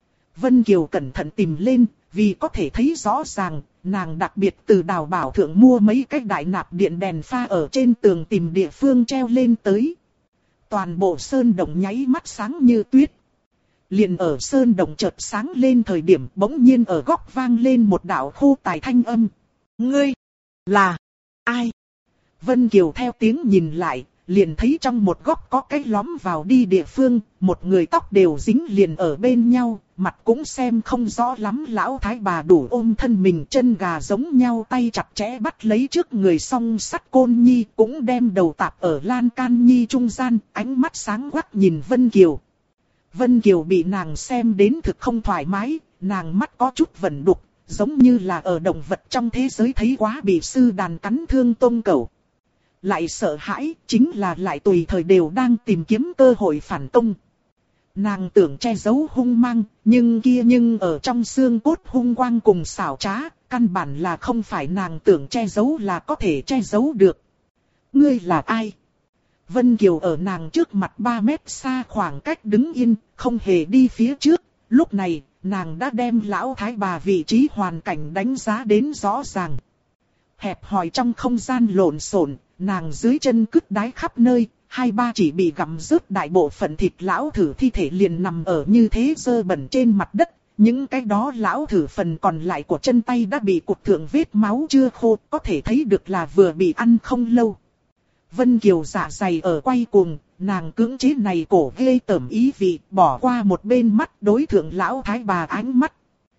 Vân Kiều cẩn thận tìm lên, vì có thể thấy rõ ràng, nàng đặc biệt từ Đào Bảo Thượng mua mấy cái đại nạp điện đèn pha ở trên tường tìm địa phương treo lên tới. Toàn bộ sơn động nháy mắt sáng như tuyết. Liền ở sơn động chợt sáng lên thời điểm bỗng nhiên ở góc vang lên một đạo khô tài thanh âm. Ngươi, là, ai? Vân Kiều theo tiếng nhìn lại, liền thấy trong một góc có cái lõm vào đi địa phương, một người tóc đều dính liền ở bên nhau, mặt cũng xem không rõ lắm, lão thái bà đủ ôm thân mình, chân gà giống nhau, tay chặt chẽ bắt lấy trước người song sắt côn nhi, cũng đem đầu tạp ở lan can nhi trung gian, ánh mắt sáng quắc nhìn Vân Kiều. Vân Kiều bị nàng xem đến thực không thoải mái, nàng mắt có chút vẩn đục, giống như là ở động vật trong thế giới thấy quá bị sư đàn cắn thương tôm cẩu. Lại sợ hãi, chính là lại tùy thời đều đang tìm kiếm cơ hội phản công. Nàng tưởng che giấu hung mang, nhưng ở trong xương cốt hung quang cùng xảo trá, căn bản là không phải nàng tưởng che giấu là có thể che giấu được. Ngươi là ai? Vân Kiều ở nàng trước mặt 3 mét xa khoảng cách đứng yên, không hề đi phía trước. Lúc này, nàng đã đem lão thái bà vị trí hoàn cảnh đánh giá đến rõ ràng. Hẹp hòi trong không gian lộn xộn, nàng dưới chân cứt đái khắp nơi, hai ba chỉ bị gặm rớt đại bộ phận thịt lão thử thi thể liền nằm ở như thế dơ bẩn trên mặt đất. Những cái đó lão thử phần còn lại của chân tay đã bị cụt thượng vết máu chưa khô, có thể thấy được là vừa bị ăn không lâu. Vân Kiều dạ dày ở quay cuồng, nàng cưỡng chế này cổ ghê tởm ý vị, bỏ qua một bên mắt đối thượng lão thái bà ánh mắt.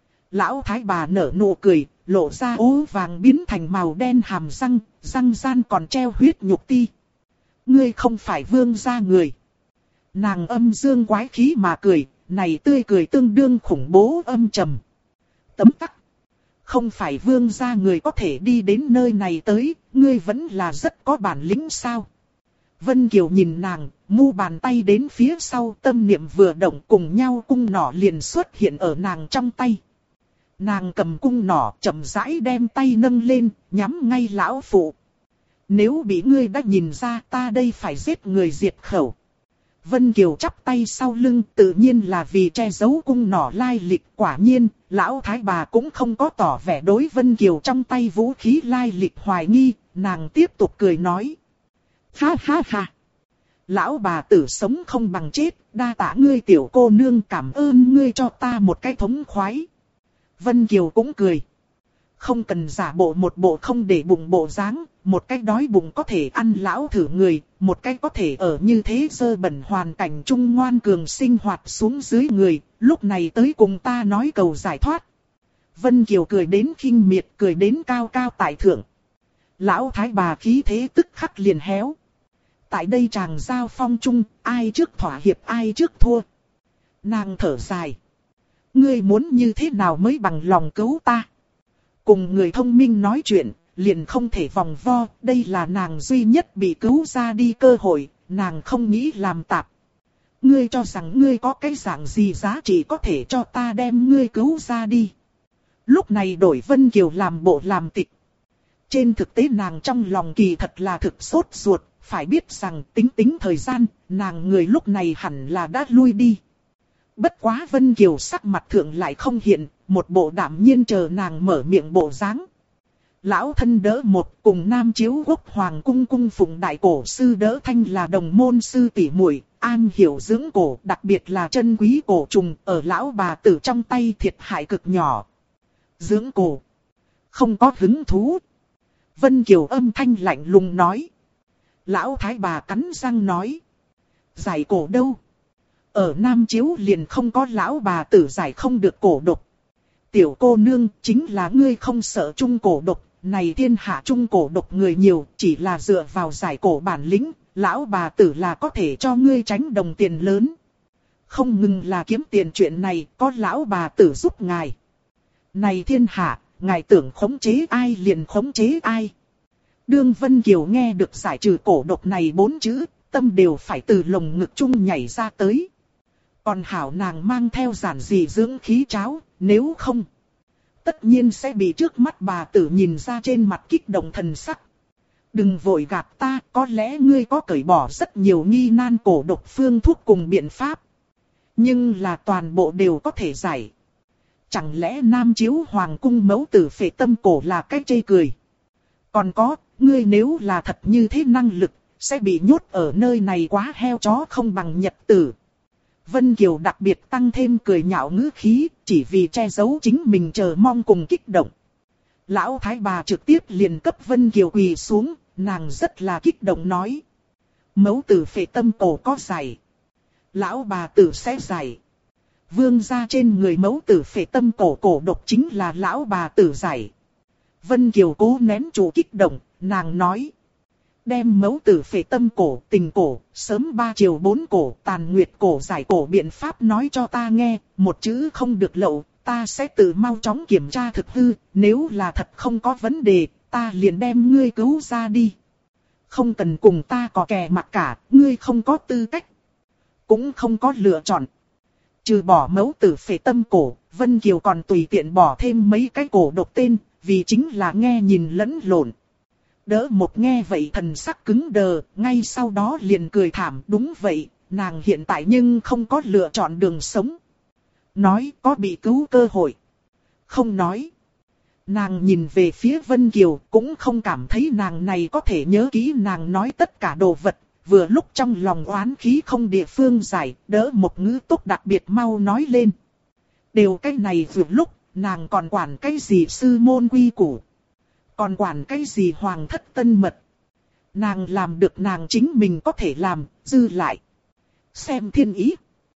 Lão thái bà nở nụ cười, lộ ra ố vàng biến thành màu đen hàm răng, răng gian còn treo huyết nhục ti. Ngươi không phải vương gia người. Nàng âm dương quái khí mà cười, này tươi cười tương đương khủng bố âm trầm. Tấm tắc. Không phải vương gia người có thể đi đến nơi này tới, ngươi vẫn là rất có bản lĩnh sao. Vân Kiều nhìn nàng, mu bàn tay đến phía sau, tâm niệm vừa động, cùng nhau cung nỏ liền xuất hiện ở nàng trong tay. Nàng cầm cung nỏ chậm rãi đem tay nâng lên, nhắm ngay lão phụ. Nếu bị ngươi đã nhìn ra, ta đây phải giết người diệt khẩu. Vân Kiều chắp tay sau lưng, tự nhiên là vì che giấu cung nỏ lai lịch. Quả nhiên, lão thái bà cũng không có tỏ vẻ đối Vân Kiều trong tay vũ khí lai lịch hoài nghi. Nàng tiếp tục cười nói. Ha ha ha. Lão bà tử sống không bằng chết, đa tạ ngươi tiểu cô nương, cảm ơn ngươi cho ta một cái thống khoái. Vân Kiều cũng cười. Không cần giả bộ một bộ không để bụng bộ dáng, một cái đói bụng có thể ăn lão thử người, một cái có thể ở như thế dơ bẩn hoàn cảnh trung ngoan cường sinh hoạt xuống dưới người, lúc này tới cùng ta nói cầu giải thoát. Vân Kiều cười đến khinh miệt, cười đến cao cao tại thượng. Lão thái bà khí thế tức khắc liền héo. Tại đây chàng giao phong chung, ai trước thỏa hiệp ai trước thua. Nàng thở dài. Ngươi muốn như thế nào mới bằng lòng cứu ta? Cùng người thông minh nói chuyện, liền không thể vòng vo, đây là nàng duy nhất bị cứu ra đi cơ hội, nàng không nghĩ làm tạp. Ngươi cho rằng ngươi có cái dạng gì giá trị có thể cho ta đem ngươi cứu ra đi. Lúc này đổi Vân Kiều làm bộ làm tịch. Trên thực tế nàng trong lòng kỳ thật là thực sốt ruột, phải biết rằng tính thời gian, nàng người lúc này hẳn là đã lui đi. Bất quá Vân Kiều sắc mặt thượng lại không hiện, một bộ đảm nhiên chờ nàng mở miệng bộ dáng. Lão thân đỡ một cùng Nam Chiếu Quốc Hoàng cung cung phụng đại cổ sư đỡ thanh là đồng môn sư tỷ muội, an hiểu dưỡng cổ, đặc biệt là chân quý cổ trùng ở lão bà tử trong tay thiệt hại cực nhỏ. Dưỡng cổ. Không có hứng thú. Vân Kiều âm thanh lạnh lùng nói. Lão thái bà cắn răng nói. Giải cổ đâu? Ở Nam Chiếu liền không có lão bà tử giải không được cổ độc. Tiểu cô nương chính là ngươi không sợ trung cổ độc, này thiên hạ trung cổ độc người nhiều, chỉ là dựa vào giải cổ bản lĩnh, lão bà tử là có thể cho ngươi tránh đồng tiền lớn. Không ngừng là kiếm tiền chuyện này, có lão bà tử giúp ngài. Này thiên hạ, ngài tưởng khống chế ai liền khống chế ai. Đương Vân Kiều nghe được giải trừ cổ độc này 4 chữ, tâm đều phải từ lồng ngực chung nhảy ra tới. Còn hảo nàng mang theo giản dị dưỡng khí cháo, nếu không, tất nhiên sẽ bị trước mắt bà tử nhìn ra trên mặt kích động thần sắc. Đừng vội gạt ta, có lẽ ngươi có cởi bỏ rất nhiều nghi nan cổ độc phương thuốc cùng biện pháp. Nhưng là toàn bộ đều có thể giải. Chẳng lẽ Nam Chiếu Hoàng cung mẫu tử phệ tâm cổ là cái chê cười. Còn có, ngươi nếu là thật như thế năng lực, sẽ bị nhốt ở nơi này quá heo chó không bằng nhật tử. Vân Kiều đặc biệt tăng thêm cười nhạo ngữ khí, chỉ vì che giấu chính mình chờ mong cùng kích động. Lão thái bà trực tiếp liền cấp Vân Kiều quỳ xuống, nàng rất là kích động nói. Mẫu tử phệ tâm cổ có giải. Lão bà tử sẽ giải. Vương gia trên người mẫu tử phệ tâm cổ cổ độc chính là lão bà tử giải. Vân Kiều cố nén chủ kích động, nàng nói. Đem mẫu tử phệ tâm cổ, tình cổ, sớm 3 chiều 4 cổ, tàn nguyệt cổ giải cổ biện pháp nói cho ta nghe, một chữ không được lậu, ta sẽ tự mau chóng kiểm tra thực hư, nếu là thật không có vấn đề, ta liền đem ngươi cứu ra đi. Không cần cùng ta có kè mặt cả, ngươi không có tư cách, cũng không có lựa chọn. Trừ bỏ mẫu tử phệ tâm cổ, Vân Kiều còn tùy tiện bỏ thêm mấy cái cổ độc tên, vì chính là nghe nhìn lẫn lộn. Đỡ một nghe vậy thần sắc cứng đờ, ngay sau đó liền cười thảm. Đúng vậy, nàng hiện tại nhưng không có lựa chọn đường sống. Nói có bị cứu cơ hội. Không nói. Nàng nhìn về phía Vân Kiều cũng không cảm thấy nàng này có thể nhớ kỹ nàng nói tất cả đồ vật. vừa lúc trong lòng oán khí không địa phương giải, Đỡ Một Ngữ túc đặc biệt mau nói lên. Đều cái này vừa lúc, nàng còn quản cái gì sư môn quy củ, còn quản cái gì hoàng thất tân mật. Nàng làm được nàng chính mình có thể làm, dư lại xem thiên ý.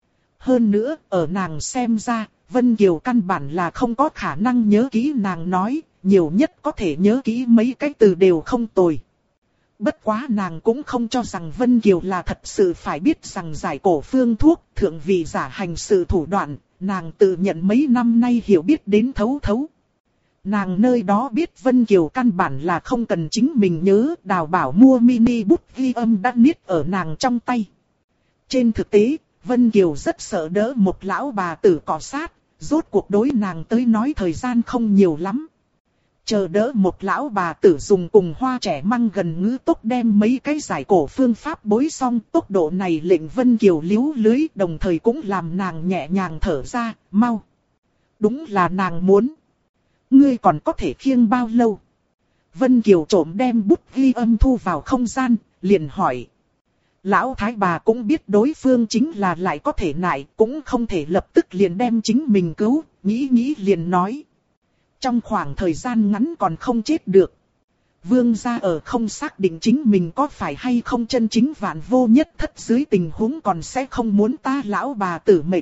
Hơn nữa, ở nàng xem ra, Vân Kiều căn bản là không có khả năng nhớ kỹ nàng nói, nhiều nhất có thể nhớ kỹ mấy cái từ đều không tồi. Bất quá nàng cũng không cho rằng Vân Kiều là thật sự phải biết rằng giải cổ phương thuốc, thượng vị giả hành sự thủ đoạn, nàng tự nhận mấy năm nay hiểu biết đến thấu thấu. Nàng nơi đó biết Vân Kiều căn bản là không cần chính mình nhớ, Đào Bảo mua mini bút ghi âm đã niết ở nàng trong tay. Trên thực tế, Vân Kiều rất sợ Đỡ Một lão bà tử cọ sát, rốt cuộc đối nàng tới nói thời gian không nhiều lắm. Chờ Đỡ Một lão bà tử dùng cùng Hoa Trẻ Măng gần ngữ tốc đem mấy cái giải cổ phương pháp bối xong, tốc độ này lệnh Vân Kiều líu lưới, đồng thời cũng làm nàng nhẹ nhàng thở ra, mau. Đúng là nàng muốn. Ngươi còn có thể khiêng bao lâu? Vân Kiều trộm đem bút ghi âm thu vào không gian, liền hỏi. Lão thái bà cũng biết đối phương chính là lại có thể nại, cũng không thể lập tức liền đem chính mình cứu, nghĩ liền nói. Trong khoảng thời gian ngắn còn không chết được. Vương gia ở không xác định chính mình có phải hay không chân chính vạn vô nhất thất dưới tình huống còn sẽ không muốn ta lão bà tử mệnh.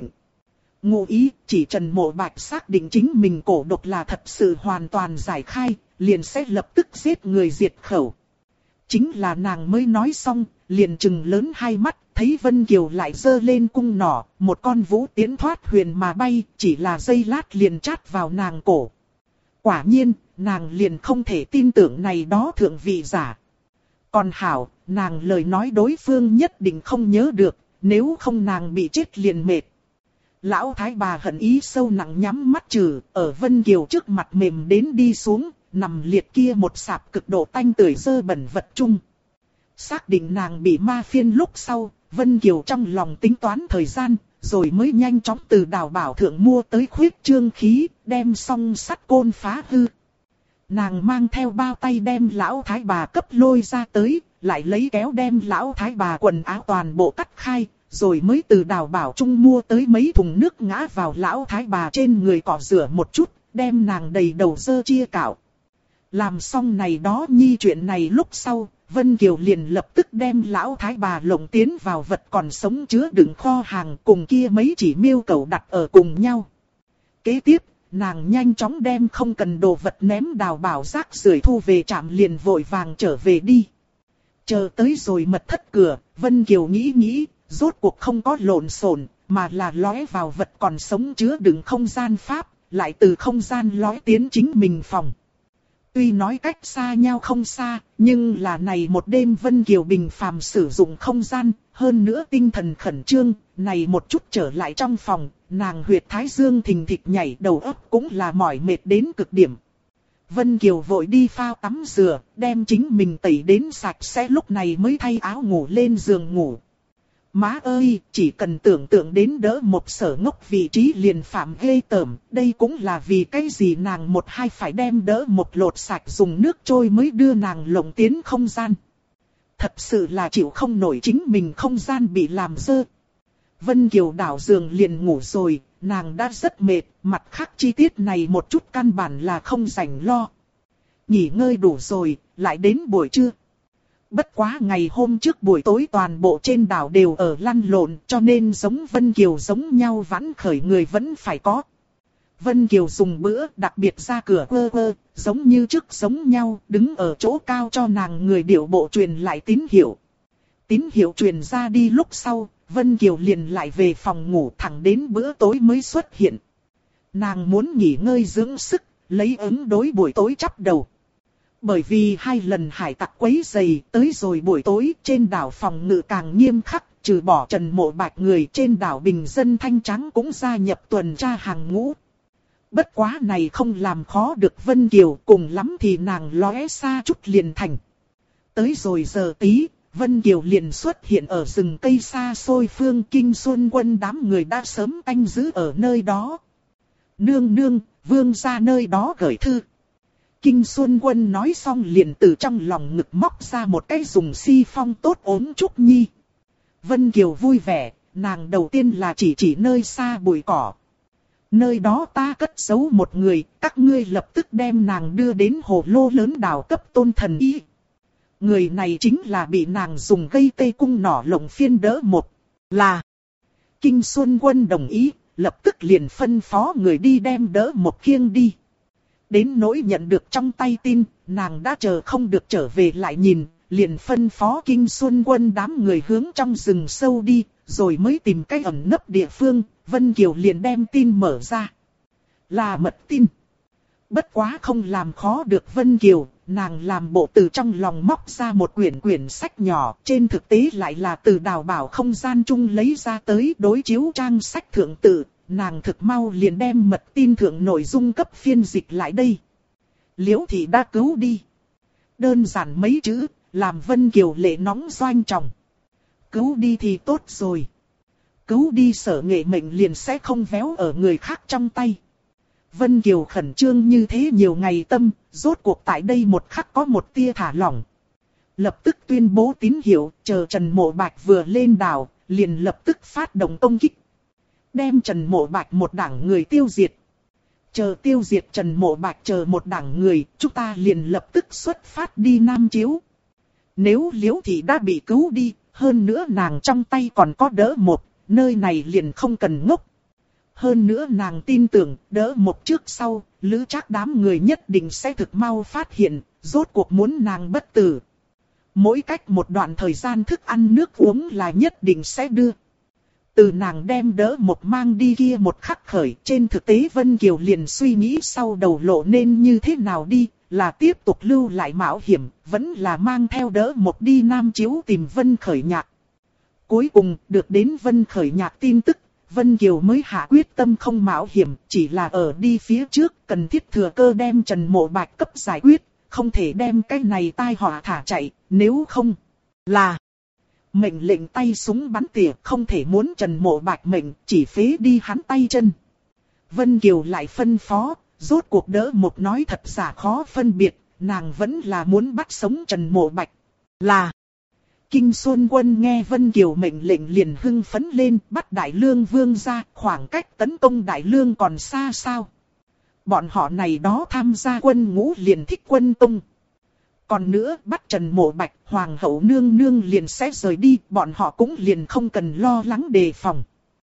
Ngụ ý, chỉ Trần Mộ Bạch xác định chính mình cổ độc là thật sự hoàn toàn giải khai, liền sẽ lập tức giết người diệt khẩu. Chính là nàng mới nói xong, liền trừng lớn hai mắt, thấy Vân Kiều lại giơ lên cung nỏ, một con vũ tiễn thoát huyền mà bay, chỉ là giây lát liền chát vào nàng cổ. Quả nhiên, nàng liền không thể tin tưởng này đó thượng vị giả. Còn hảo, nàng lời nói đối phương nhất định không nhớ được, nếu không nàng bị chết liền mệt. Lão thái bà hận ý sâu nặng nhắm mắt trừ, ở Vân Kiều trước mặt mềm đến đi xuống, nằm liệt kia một sạp cực độ tanh tưởi dơ bẩn vật chung. Xác định nàng bị ma phiên lúc sau, Vân Kiều trong lòng tính toán thời gian, rồi mới nhanh chóng từ Đào Bảo thượng mua tới khuyết trương khí, đem song sắt côn phá hư. Nàng mang theo bao tay đem lão thái bà cấp lôi ra tới, lại lấy kéo đem lão thái bà quần áo toàn bộ cắt khai, rồi mới từ Đào Bảo trung mua tới mấy thùng nước ngã vào lão thái bà trên người cọ rửa một chút, đem nàng đầy đầu dơ chia cạo. Làm xong này đó nhi chuyện này lúc sau, Vân Kiều liền lập tức đem lão thái bà lộng tiến vào vật còn sống chứa đựng kho hàng cùng kia mấy chỉ miêu cẩu đặt ở cùng nhau. Kế tiếp, nàng nhanh chóng đem không cần đồ vật ném Đào Bảo rác rưởi thu về trạm liền vội vàng trở về đi. Chờ tới rồi mật thất cửa, Vân Kiều nghĩ, rốt cuộc không có lộn xộn, mà là lóe vào vật còn sống chứa đựng không gian pháp, lại từ không gian lóe tiến chính mình phòng. Tuy nói cách xa nhau không xa, nhưng là này một đêm Vân Kiều bình phàm sử dụng không gian, hơn nữa tinh thần khẩn trương, này một chút trở lại trong phòng, nàng huyệt thái dương thình thịch nhảy, đầu óc cũng là mỏi mệt đến cực điểm. Vân Kiều vội đi phao tắm rửa, đem chính mình tẩy đến sạch sẽ, lúc này mới thay áo ngủ lên giường ngủ. Má ơi, chỉ cần tưởng tượng đến Đỡ Một sở ngốc vị trí liền phạm ghê tởm, đây cũng là vì cái gì nàng một hai phải đem Đỡ Một lột sạch dùng nước trôi mới đưa nàng lộng tiến không gian. Thật sự là chịu không nổi chính mình không gian bị làm dơ. Vân Kiều đảo giường liền ngủ rồi, nàng đã rất mệt, mặt khác chi tiết này một chút căn bản là không rảnh lo. Nghỉ ngơi đủ rồi, lại đến buổi trưa. Bất quá ngày hôm trước buổi tối toàn bộ trên đảo đều ở lăn lộn, cho nên giống Vân Kiều giống nhau vãn khởi người vẫn phải có. Vân Kiều dùng bữa đặc biệt ra cửa quơ, giống như trước giống nhau, đứng ở chỗ cao cho nàng người điệu bộ truyền lại tín hiệu. Tín hiệu truyền ra đi lúc sau, Vân Kiều liền lại về phòng ngủ thẳng đến bữa tối mới xuất hiện. Nàng muốn nghỉ ngơi dưỡng sức, lấy ứng đối buổi tối chắp đầu. Bởi vì 2 lần hải tặc quấy rầy, tới rồi buổi tối trên đảo phòng ngự càng nghiêm khắc, trừ bỏ Trần Mộ Bạch người trên đảo bình dân thanh trắng cũng gia nhập tuần tra hàng ngũ. Bất quá này không làm khó được Vân Kiều, cùng lắm thì nàng lóe xa chút liền thành. Tới rồi giờ tí, Vân Kiều liền xuất hiện ở rừng cây xa xôi phương Kinh Xuân Quân, đám người đã sớm canh giữ ở nơi đó. Nương, vương gia nơi đó gửi thư. Kinh Xuân Quân nói xong liền từ trong lòng ngực móc ra một cái dùng si phong tốt ốm Trúc Nhi. Vân Kiều vui vẻ, nàng đầu tiên là chỉ nơi xa bụi cỏ. Nơi đó ta cất giấu một người, các ngươi lập tức đem nàng đưa đến hồ lô lớn đào cấp tôn thần y. Người này chính là bị nàng dùng gây tê cung nỏ lồng phiên đỡ một. Là Kinh Xuân Quân đồng ý, lập tức liền phân phó người đi đem đỡ một khiêng đi. Đến nỗi nhận được trong tay tin, nàng đã chờ không được trở về lại nhìn, liền phân phó Kinh Xuân Quân đám người hướng trong rừng sâu đi, rồi mới tìm cách ẩn nấp địa phương. Vân Kiều liền đem tin mở ra. Là mật tin. Bất quá không làm khó được Vân Kiều, nàng làm bộ từ trong lòng móc ra một quyển sách nhỏ, trên thực tế lại là từ đào bảo không gian chung lấy ra tới đối chiếu trang sách thượng tự, nàng thực mau liền đem mật tin thượng nội dung cấp phiên dịch lại đây. Liễu thị đã cứu đi. Đơn giản mấy chữ, làm Vân Kiều lệ nóng doanh trọng. Cứu đi thì tốt rồi. Cứu đi Sở Nghệ mệnh liền sẽ không véo ở người khác trong tay. Vân Kiều khẩn trương như thế nhiều ngày tâm, rốt cuộc tại đây một khắc có một tia thả lỏng. Lập tức tuyên bố tín hiệu, chờ Trần Mộ Bạch vừa lên đảo, liền lập tức phát động công kích. Đem Trần Mộ Bạch một đảng người tiêu diệt. Chờ tiêu diệt Trần Mộ Bạch chờ một đảng người, chúng ta liền lập tức xuất phát đi Nam Chiếu. Nếu Liễu Thị đã bị cứu đi, hơn nữa nàng trong tay còn có đỡ một, nơi này liền không cần ngốc. Hơn nữa nàng tin tưởng, đỡ một trước sau, Lữ Trác đám người nhất định sẽ thực mau phát hiện, rốt cuộc muốn nàng bất tử. Mỗi cách một đoạn thời gian thức ăn nước uống là nhất định sẽ đưa. Từ nàng đem đỡ một mang đi kia một khắc khởi, trên thực tế Vân Kiều liền suy nghĩ sau đầu lộ nên như thế nào đi, là tiếp tục lưu lại mạo hiểm, vẫn là mang theo đỡ một đi Nam Chiếu tìm Vân Khởi Nhạc. Cuối cùng, được đến Vân Khởi Nhạc tin tức, Vân Kiều mới hạ quyết tâm không mạo hiểm, chỉ là ở đi phía trước, cần thiết thừa cơ đem Trần Mộ Bạch cấp giải quyết, không thể đem cái này tai họa thả chạy, nếu không là mệnh lệnh tay súng bắn tỉa, không thể muốn Trần Mộ Bạch mệnh, chỉ phế đi hắn tay chân. Vân Kiều lại phân phó, rốt cuộc đỡ một nói thật giả khó phân biệt, nàng vẫn là muốn bắt sống Trần Mộ Bạch. Là Kinh Xuân Quân nghe Vân Kiều mệnh lệnh liền hưng phấn lên, bắt Đại Lương Vương ra, khoảng cách tấn công Đại Lương còn xa sao. Bọn họ này đó tham gia quân ngũ liền thích quân tung. Còn nữa bắt Trần Mộ Bạch, Hoàng hậu nương nương liền sẽ rời đi, bọn họ cũng liền không cần lo lắng đề phòng.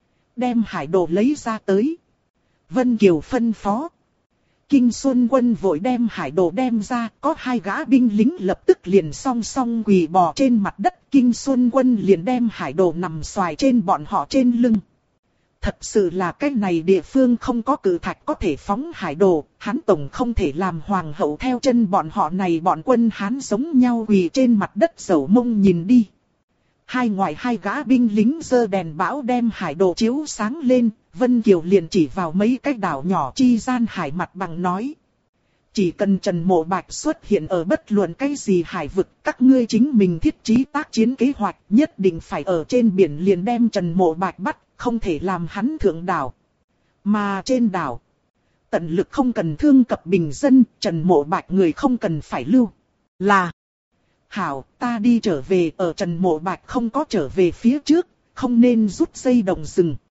Đem hải đồ lấy ra tới. Vân Kiều phân phó. Kinh Xuân Quân vội đem hải đồ đem ra, có hai gã binh lính lập tức liền song song quỳ bò trên mặt đất. Kinh Xuân Quân liền đem hải đồ nằm xoài trên bọn họ trên lưng. Thật sự là cái này địa phương không có cự thạch có thể phóng hải đồ, hắn tổng không thể làm hoàng hậu theo chân bọn họ này bọn quân Hán giống nhau quỳ trên mặt đất dầu mông nhìn đi. Ngoài hai gã binh lính giơ đèn bão đem hải đồ chiếu sáng lên, Vân Kiều liền chỉ vào mấy cái đảo nhỏ chi gian hải mặt bằng nói. Chỉ cần Trần Mộ Bạch xuất hiện ở bất luận cái gì hải vực, các ngươi chính mình thiết trí tác chiến kế hoạch, nhất định phải ở trên biển liền đem Trần Mộ Bạch bắt, không thể làm hắn thượng đảo. Mà trên đảo, tận lực không cần thương cập bình dân, Trần Mộ Bạch người không cần phải lưu. Là hảo, ta đi trở về, ở Trần Mộ Bạch không có trở về phía trước, không nên rút dây động rừng.